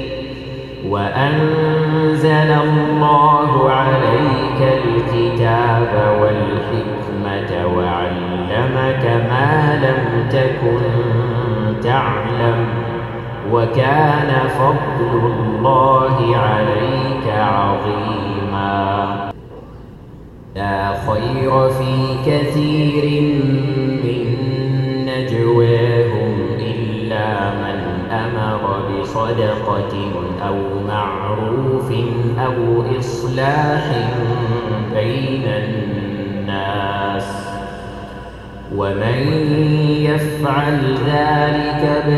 وأنزل الله عليك الكتاب والحكمة وعلمك ما لم تكن تعلم وكان فضل الله عليك عظيما. لا خير في كثير من نجواهم إلا من أمر بصدقة أو معروف أو إصلاح بين الناس ومن يفعل ذلك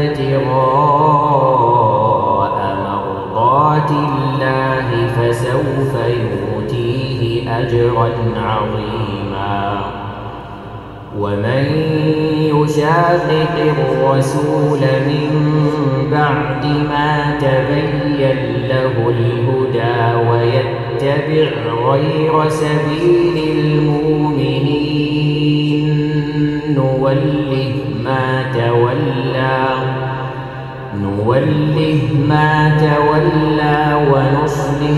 ابتغاء مرضات الله فسوف يؤتيه أجرا عظيما. ومن يشاقق الرسول من بعد ما تبين له الهدى ويتبع غير سبيل المؤمنين نوله ما تولى ونصله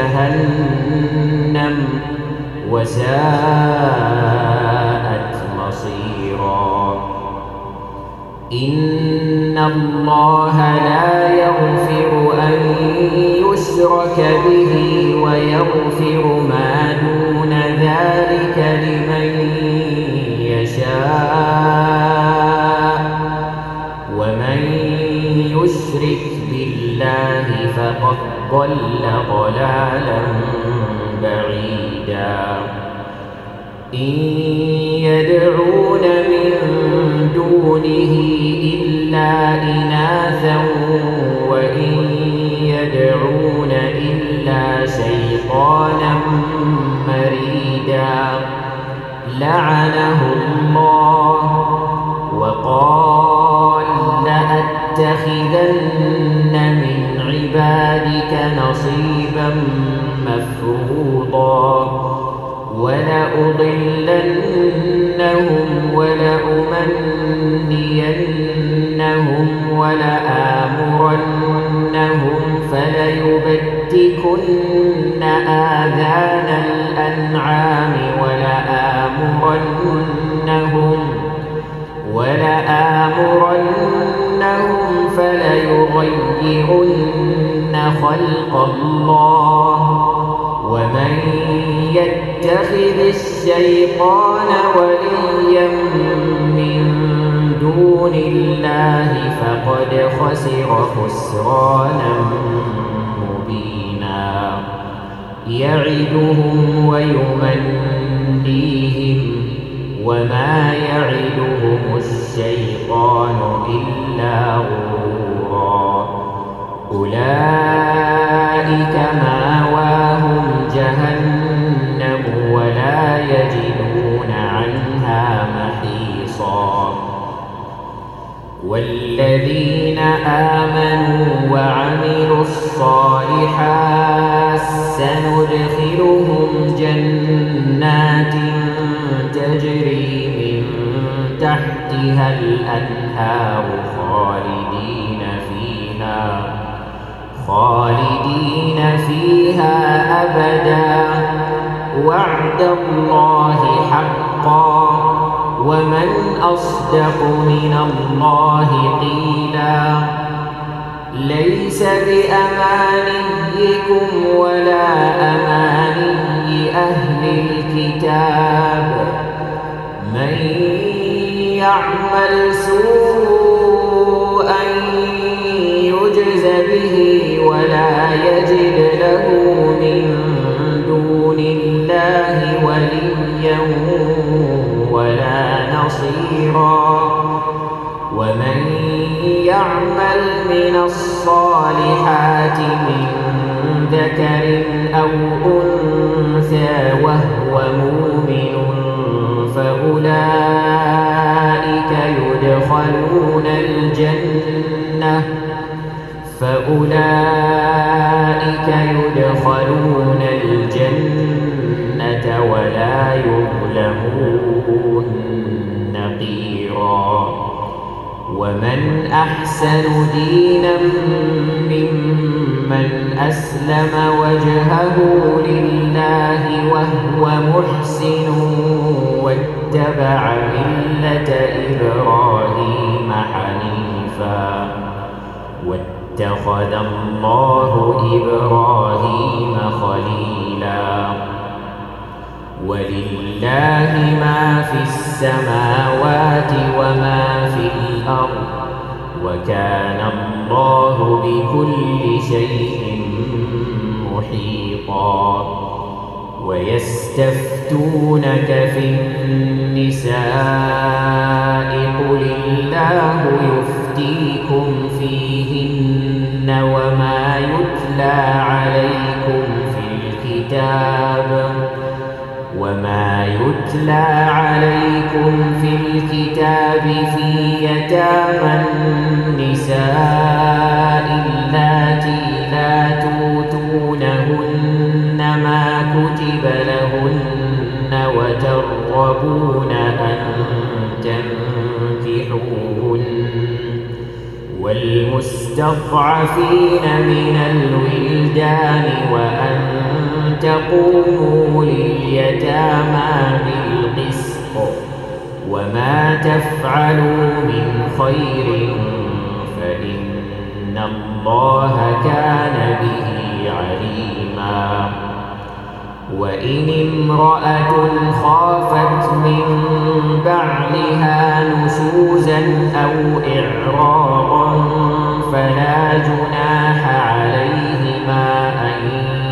جهنم وساءت مصيرا. إن الله لا يغفر أن يشرك به ويغفر ما دون ذلك لمن يشاء ومن يشرك بالله فقد ضل ضلالا بعيدا. إن يدعون من دونه إلا إناثا وإن يدعون إلا شيطانا مريدا لعنه الله وقال لأتخذن من عبادك نصيبا مفروضا ولأضلنهم ولأمنينهم ولآمرنهم فليبتكن آذان الأنعام ولآمرنهم فليغيرن خلق الله ومن يتخذ الشيطان وليا من دون الله فقد خسر خسرانا مبينا. يعدهم ويمنيهم وما يعدهم الشيطان إلا غرورا. أولئك مأواهم جهنم ولا يجدون عنها محيصا. والذين آمنوا وعملوا الصالحات سندخلهم جنات تجري من تحتها الأنهار خالدين فيها أبدا وعد الله حقا ومن أصدق من الله قيلا. ليس بأمانيكم ولا أماني أهل الكتاب من يعمل سوءا يجز به ولا يجد له من دون الله وليا ولا نصيرا ومن يعمل من الصالحات من ذكر أو أنثى وهو مؤمن فأولئك يدخلون الجنة ولا يظلمون نقيرا ومن أحسن دينا ممن أسلم وجهه لله وهو محسن واتبع ملة إبراهيم حنيفا واتخذ الله إبراهيم خليلا ولله ما في السماوات وما في الأرض وكان الله بكل شيء محيطا ويستفتونك في النساء قل الله يفتيكم فيهن وما يتلى عليكم في الكتاب في يتامى النساء اللاتي لا توتونهن ما كتب لهن وترغبون أن تنكحوهن والمستضعفين من الولدان وأن تقوموا لليتامى بالقسط وما تفعلوا من خير فإن الله كان به عليما وإن امرأة خافت من بعلها نشوزا أو إعراضا فلا جناح عليهما أن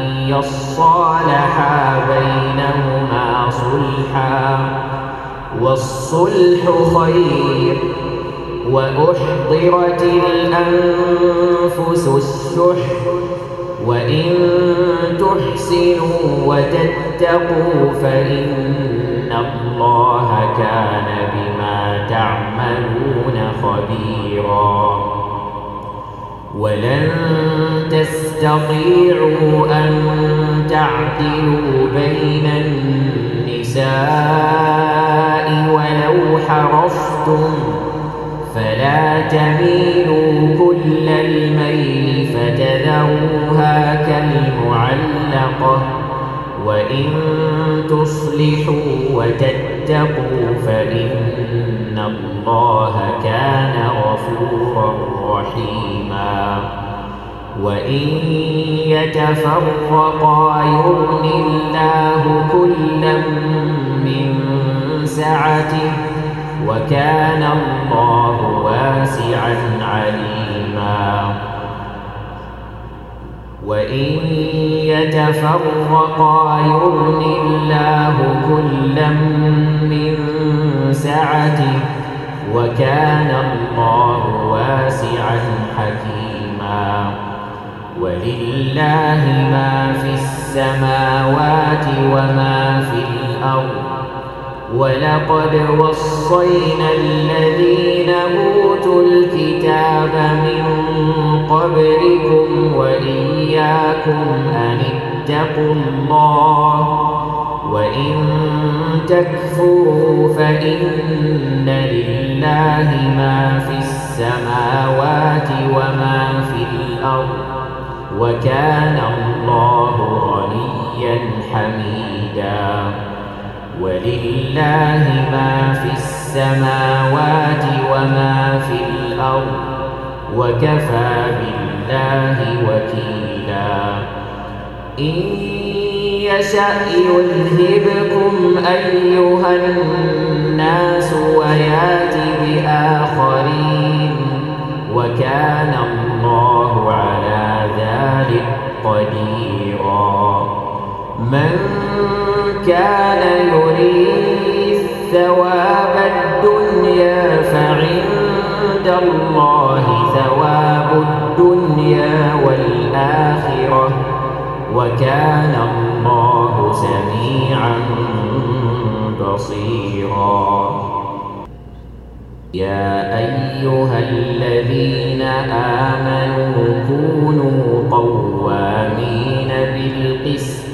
يصالحا بينهما صلحا والصلح خير وأحضرت الأنفس الشح وإن تحسنوا وتتقوا فإن الله كان بما تعملون خبيرا ولن تستطيعوا أن تعدلوا بين النساء ولو حرصتم فلا تميلوا كل الميل فتذروها كالمعلقة وإن تصلحوا وتتقوا فإن الله كان غفورا رحيما وإن يتفرقا يغن الله كلا من سعته وكان الله واسعا عليما وإن يتفرقا يغن الله كلا من سعته وكان الله واسعا حكيما ولله ما في السماوات وما في الأرض ولقد وصينا الذين أوتوا الكتاب من قبلكم وإياكم أن اتقوا الله وإن تكفروا فإن لله ما في السماوات وما في الأرض وكان الله غنيا حميدا ولله ما في السماوات وما في الأرض وكفى بالله وكيلا إن يشأ يذهبكم أيها الناس ويات بآخرين وكان الله على ذلك قديرا من كان يريد ثواب الدنيا فعند الله ثواب الدنيا والآخرة وكان الله سميعا بصيرا يا أيها الذين آمنوا كونوا قوامين بالقسط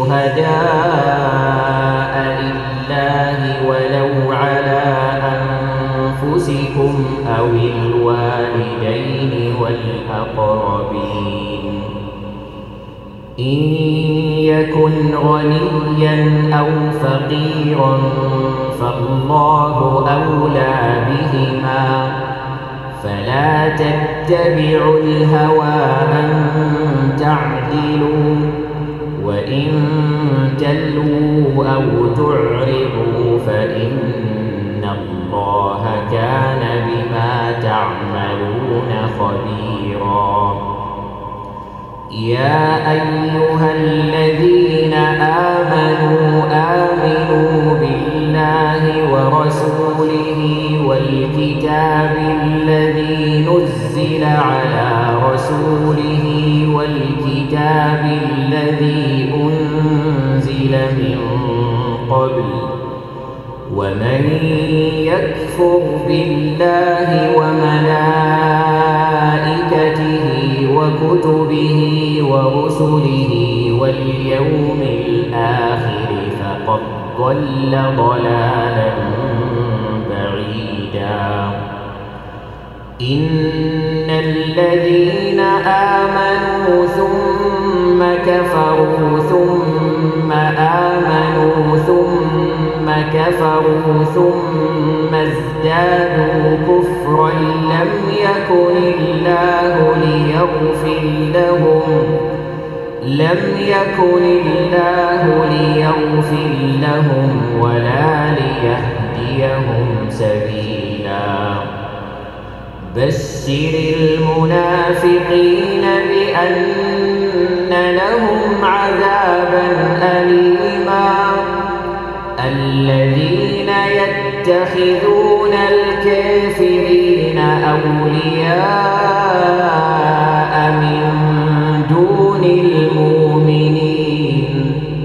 شهداء لله ولو على أنفسكم أو الوالدين والأقربين إن يكن غنيا أو فقيرا فالله أولى بهما فلا تتبعوا الهوى أن تعدلوا وإن تلووا أو تعرضوا فإن الله كان بما تعملون خبيرا يا أيها الذين آمنوا بالله ورسوله والكتاب الذي نزل على رسوله والكتاب الذي أنزل من قبل ومن يكفر بالله وملائكته وكتبه ورسله واليوم الآخر فقد ضل ضلالا بعيدا إن الذين آمنوا ثم كفروا ثم آمنوا ثم كفروا ثم ازدادوا كفرا لم يكن الله ليغفر لهم ولا ليهديهم سبيلا بشر المنافقين بأن لهم عذابا أليما الذين يتخذون الكافرين أولياء من دون المؤمنين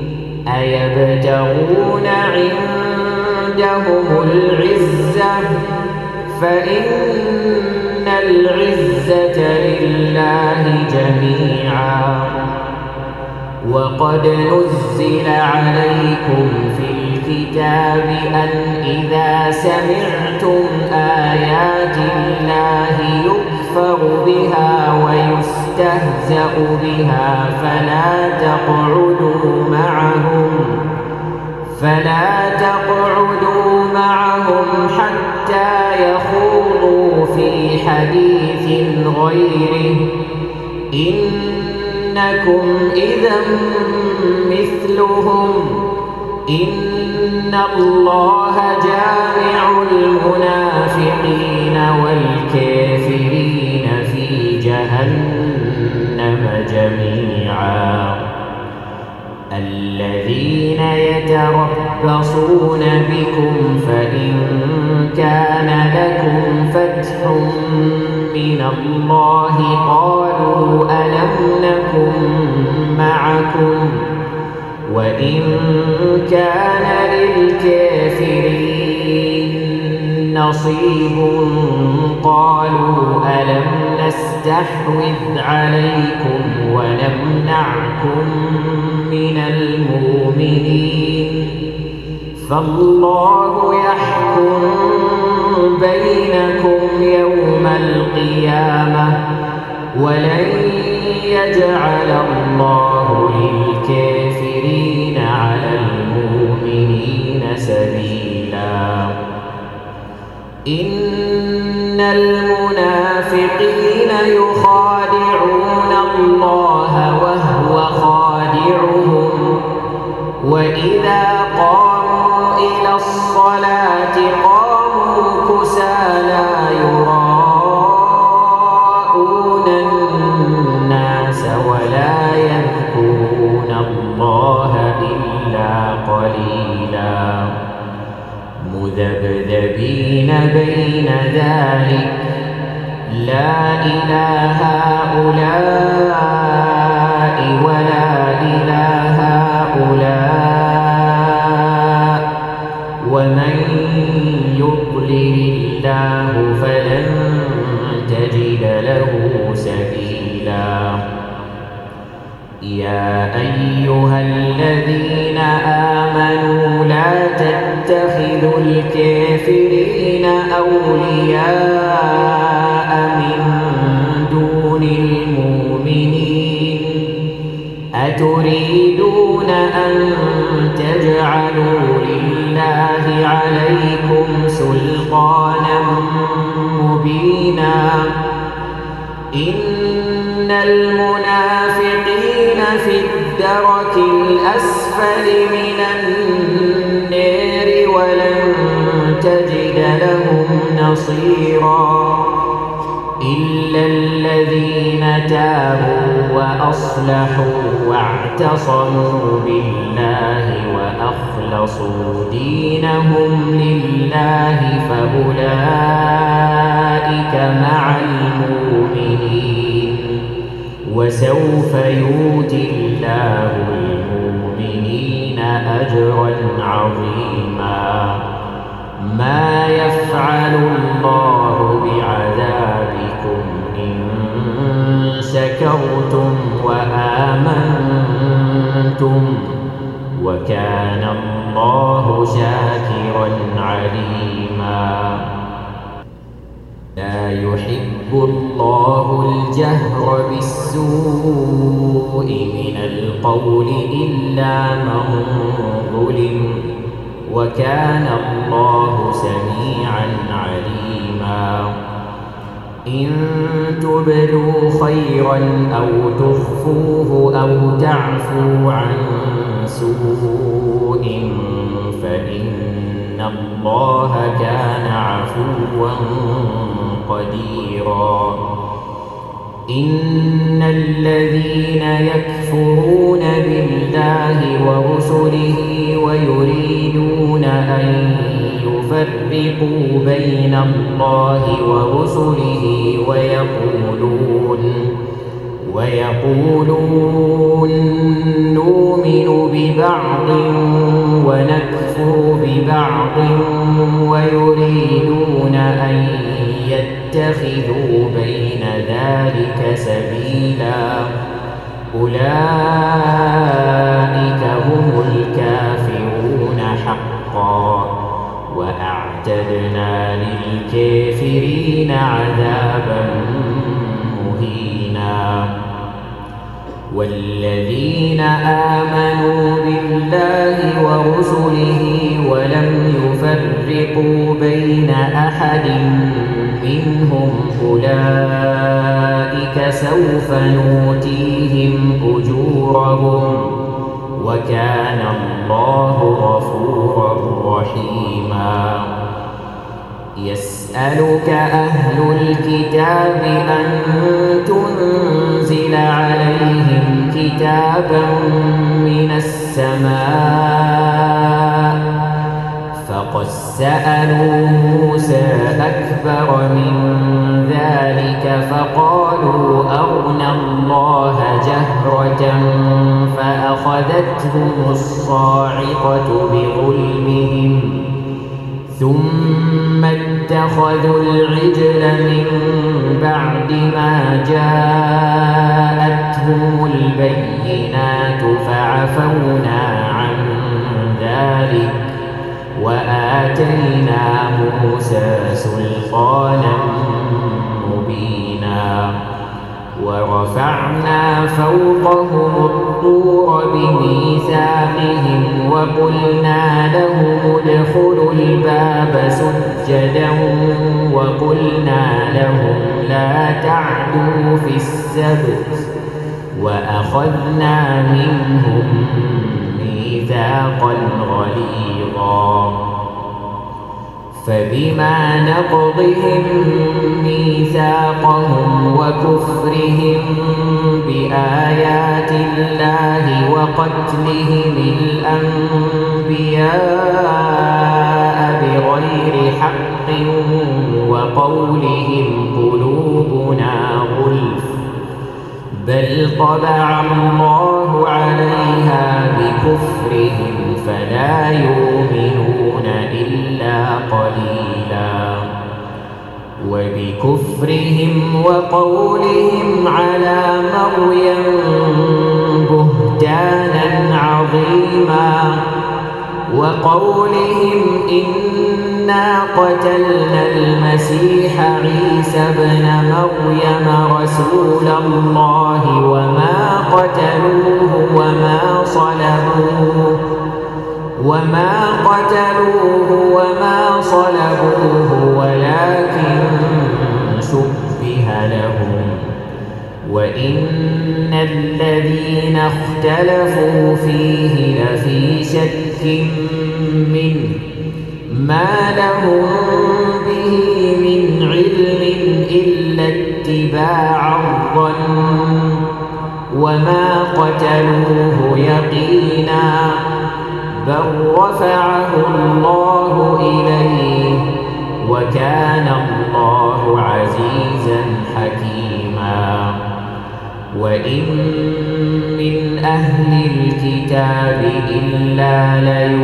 أيبتغون عندهم العزة فإن العزة لله جميعا وقد نزل عليكم في الكتاب أن إذا سمعتم آيات الله يكفر بها ويستهزأ بها فلا تقعدوا معهم حتى يخوضوا في حديث غيره إنكم إذا مثلهم إن الله جامع المنافقين والكافرين في جهنم جميعا الذين يتربصون بكم فإن كان لكم فتح من الله قالوا ألم نكن معكم وإن كان للكافرين نصيب قالوا ألم نستحوذ عليكم ونمنعكم من المؤمنين فالله يحكم بينكم يوم القيامة ولن يجعل الله للكافرين على المؤمنين سبيلا إن المنافقين يخادعون الله وهو خادعهم وإذا قاموا إلى الصلاة قاموا كسالى يراءون الناس ولا يذكرون الله إلا قليلا مذبذبين بين ذلك لا إلى هؤلاء ولا إلى هؤلاء ومن يضلل الله فلن تجد له سبيلا يا أيها الذين آمنوا لا تتخذوا الكافرين أولياء من دون المؤمنين أتريدون أن تجعلوا لله عليكم سلطانا مبينا إن المنافقين في الدرك الأسفل من النار ولن تجد لهم نصيرا إلا الذين تابوا وأصلحوا واعتصموا بالله وأخلصوا دينهم لله فأولئك مع المؤمنين وسوف يؤتي الله المؤمنين أجرا عظيما ما يفعل الله بعذابكم إن شكرتم وآمنتم وكان الله شاكرا عليما لا يحب الله الجهر بالسوء من القول إلا من ظلم وكان الله سميعا عليما إن تبدوا خيرا أو تخفوه أو تعفوا عن سوء فإن الله كان عفوا قديرا إن الذين يكفرون بالله ورسله ويريدون أن يفرقوا بين الله ورسله ويقولون نؤمن ببعض ونكفر ببعض ويريدون أن يتخذوا بين ذلك سبيلا أولئك هم الكافرون حقا وأعتدنا للكافرين عذابا مهينا والذين آمنوا بالله ورسله ولم يفرقوا بين أحد منهم أولئك سوف نؤتيهم أجورهم وكان الله غفورا رحيما يسألك أهل الكتاب أن تنزل عليهم كتابا من السماء فقد سألوا موسى أكبر من ذلك فقالوا أرنا الله جهرة فأخذتهم الصاعقة بظلمهم ثم اتخذوا العجل من بعد ما جاءتهم البينات فعفونا عن ذلك وآتينا موسى سلطانا مبينا ورفعنا فوقهم الطور بميثاقهم وقلنا لهم ادخلوا الباب سجدا وقلنا لهم لا تعدوا في السبت وأخذنا منهم ميثاقا ميثاقا غليظا فبما نقضهم ميثاقهم وكفرهم بآيات الله وقتلهم الأنبياء بغير حق وقولهم قلوبنا غلف بل طبع الله عليها بكفرهم فلا يؤمنون إلا قليلا وبكفرهم وقولهم على مريم بهتانا عظيما وقولهم إنا قتلنا المسيح عيسى ابن مريم رسول الله وما قتلوه وما صلبوه ولكن شبه لهم وإن الذين اختلفوا فيه لفي شك منه ما لهم به من علم إلا اتباع الظن وما قتلوه يقينا بل رفعه الله إليه وكان الله عزيزا حكيما وإن من أهل الكتاب إلا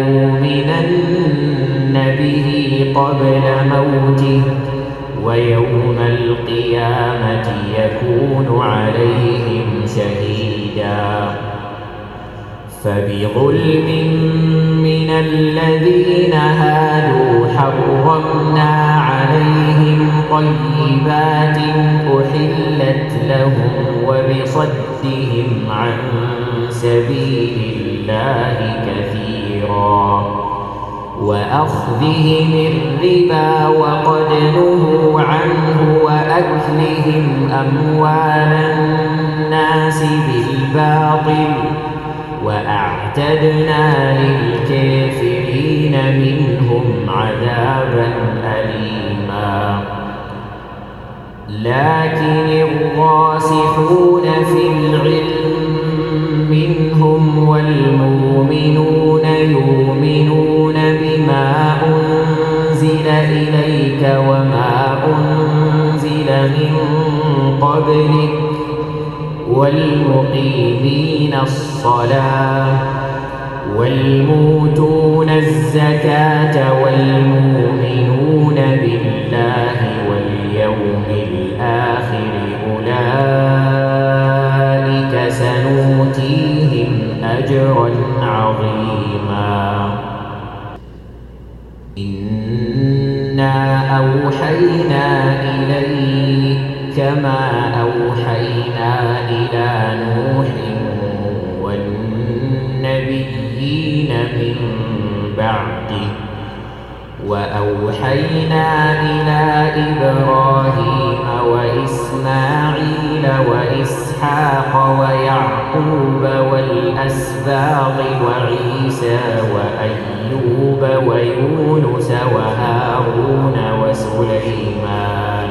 ليؤمنن به قبل موته ويوم القيامة يكون عليهم شهيدا فبظلم من الذين هادوا حرمنا عليهم طيبات أحلت لهم وبصدهم عن سبيل الله كثيرا وأخذهم الربا وقد نهوا عنه وأكلهم أموال الناس بالباطل وأعتدنا للكافرين منهم عذابا أليما لكن الراسخون في العلم منهم والمؤمنون يؤمنون بما أنزل إليك وما أنزل من قبلك والمقيمين الصلاة والموتون الزكاة والمؤمنون بالله واليوم الآخر أولئك سنؤتيهم أجرا عظيما إنا أوحينا إليك كما أوحينا إلى نوح والنبيين من بعده وأوحينا إلى إبراهيم وإسماعيل وإسحاق ويعقوب والأسباط وعيسى وأيوب ويونس وهارون وسليمان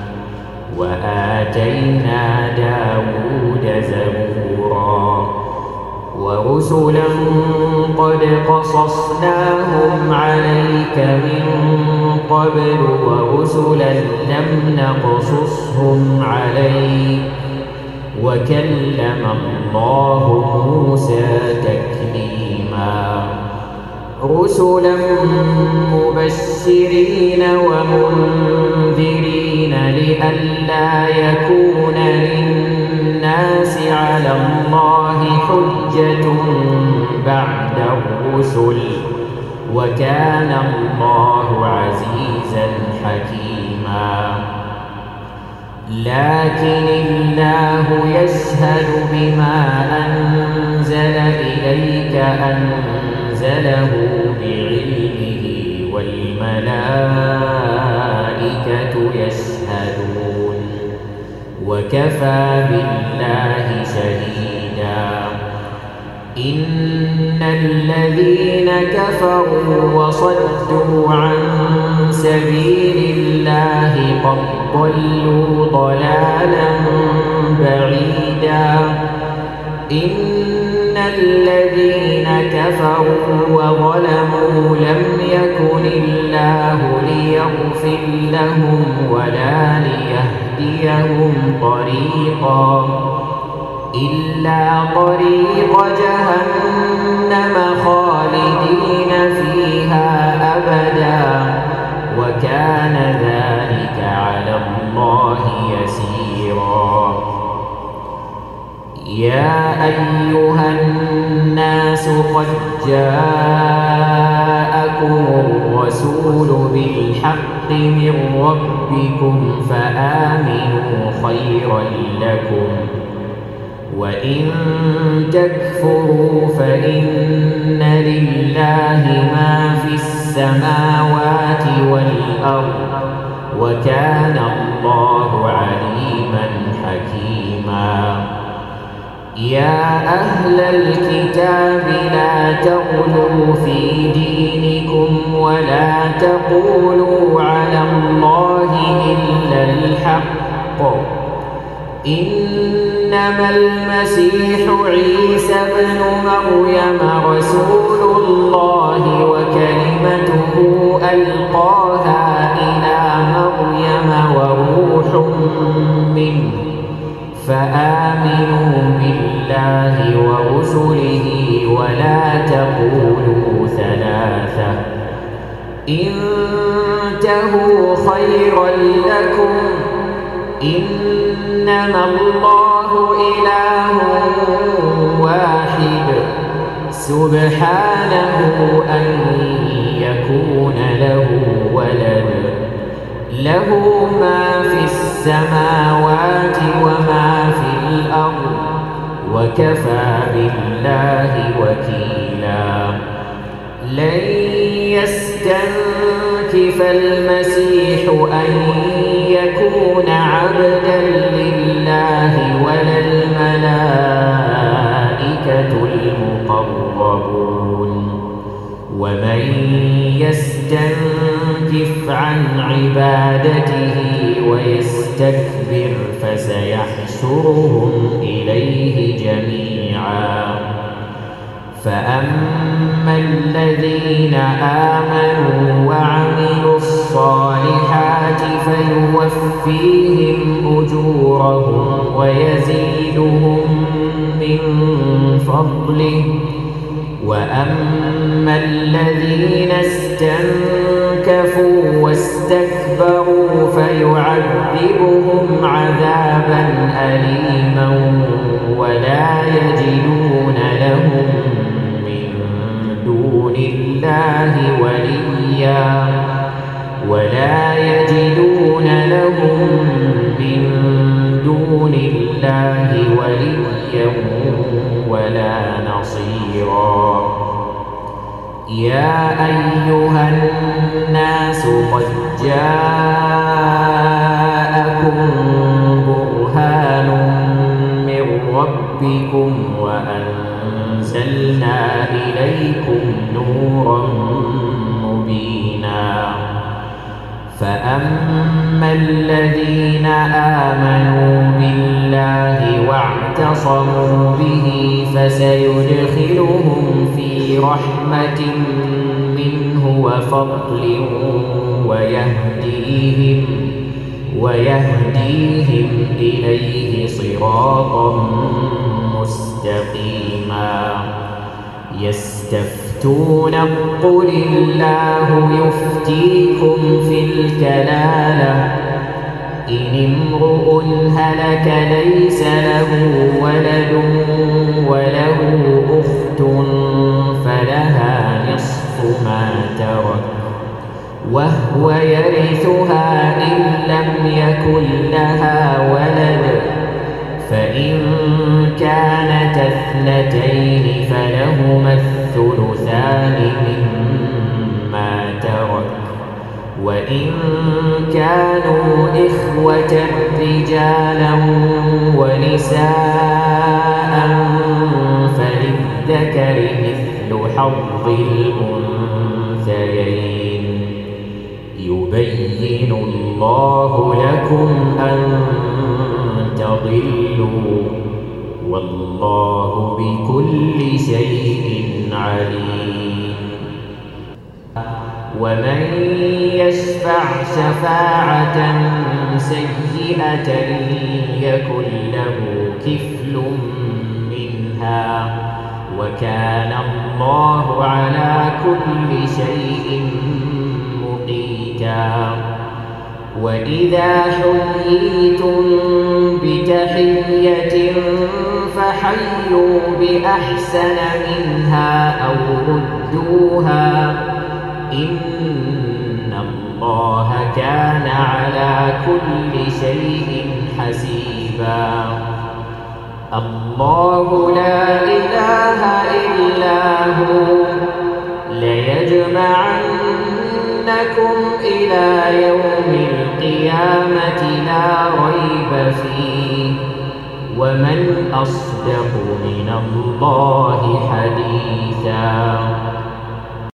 وآتينا داود زبورا ورسلا قد قصصناهم عليك من قبل ورسلا لم نقصصهم عليك وكلم الله موسى تكليما رسلا مبشرين ومنذرين لئلا يكون للناس على الله حجة بعد الرسل وكان الله عزيزا حكيما لكن الله يشهد بما أنزل إليك أنزله بعلمه والملائكة يشهدون وكفى بالله شهيدا إن الذين كفروا وصدوا عن سبيل الله قد ضلوا ضلالا بعيدا إن الذين كفروا وظلموا لم يكن الله ليغفر لهم ولا ليهديهم طريقا إلا طريق جهنم خالدين فيها أبدا وكان ذلك على الله يسيرا يا أيها الناس قد جاءكم الرسول بالحق من ربكم فآمنوا خيرا لكم وإن تكفروا فإن لله ما في السماوات والأرض وكان الله عليما حكيما يا أهل الكتاب لا تغلوا في دينكم ولا تقولوا على الله إلا الحق إنما المسيح عيسى ابن مريم رسول الله وكلمته ألقاها إلى مريم وروح منه فآمنوا بالله ورسله ولا تقولوا ثلاثة انتهوا خيرا لكم إنما الله إله واحد سبحانه أن يكون له ولد له ما في السماوات وما في الأرض وكفى بالله وكيلا لن يستنكف المسيح أن يكون عبدا لله ولا الملائكة المقربون ومن يستنكف عن عبادته ويستكبر فسيحشرهم إليه جميعا فأما الذين آمنوا وعملوا الصالحات فيوفيهم أجورهم ويزيدهم من فضله وأما الذين استنكفوا واستكبروا فيعذبهم عذابا أليما ولا يجدون لهم من دون الله وليا ولا نصيرا يا أيها الناس قد جاءكم برهان من ربكم وأنزلنا إليكم نورا مبينا فأما الذين آمنوا بالله واعتصموا به فسيدخلهم في رحمة منه وفضل ويهديهم إليه صراطا مستقيما يستفتون قل الله يفتيكم في الكلالة إن امرؤ هلك ليس له ولد وله أخت فلها نصف ما ترك وهو يرثها إن لم يكن لها ولد فإن كانت اثنتين فلهما الثلثان مما ترك وإن كانوا إخوة رجالا ونساء فللذكر بحظ الأنثيين يبين الله لكم أن تضلوا والله بكل شيء عليم. ومن يشفع شفاعة سيئة يكن له كفل منها وكان الله على كل شيء مقيتا. وإذا حييتم بتحية فحيوا بأحسن منها أو ردوها إن الله كان على كل شيء حسيبا. الله لا إله إلا هو ليجمعنكم إلى يوم القيامة لا ريب فيه ومن أصدق من الله حديثا.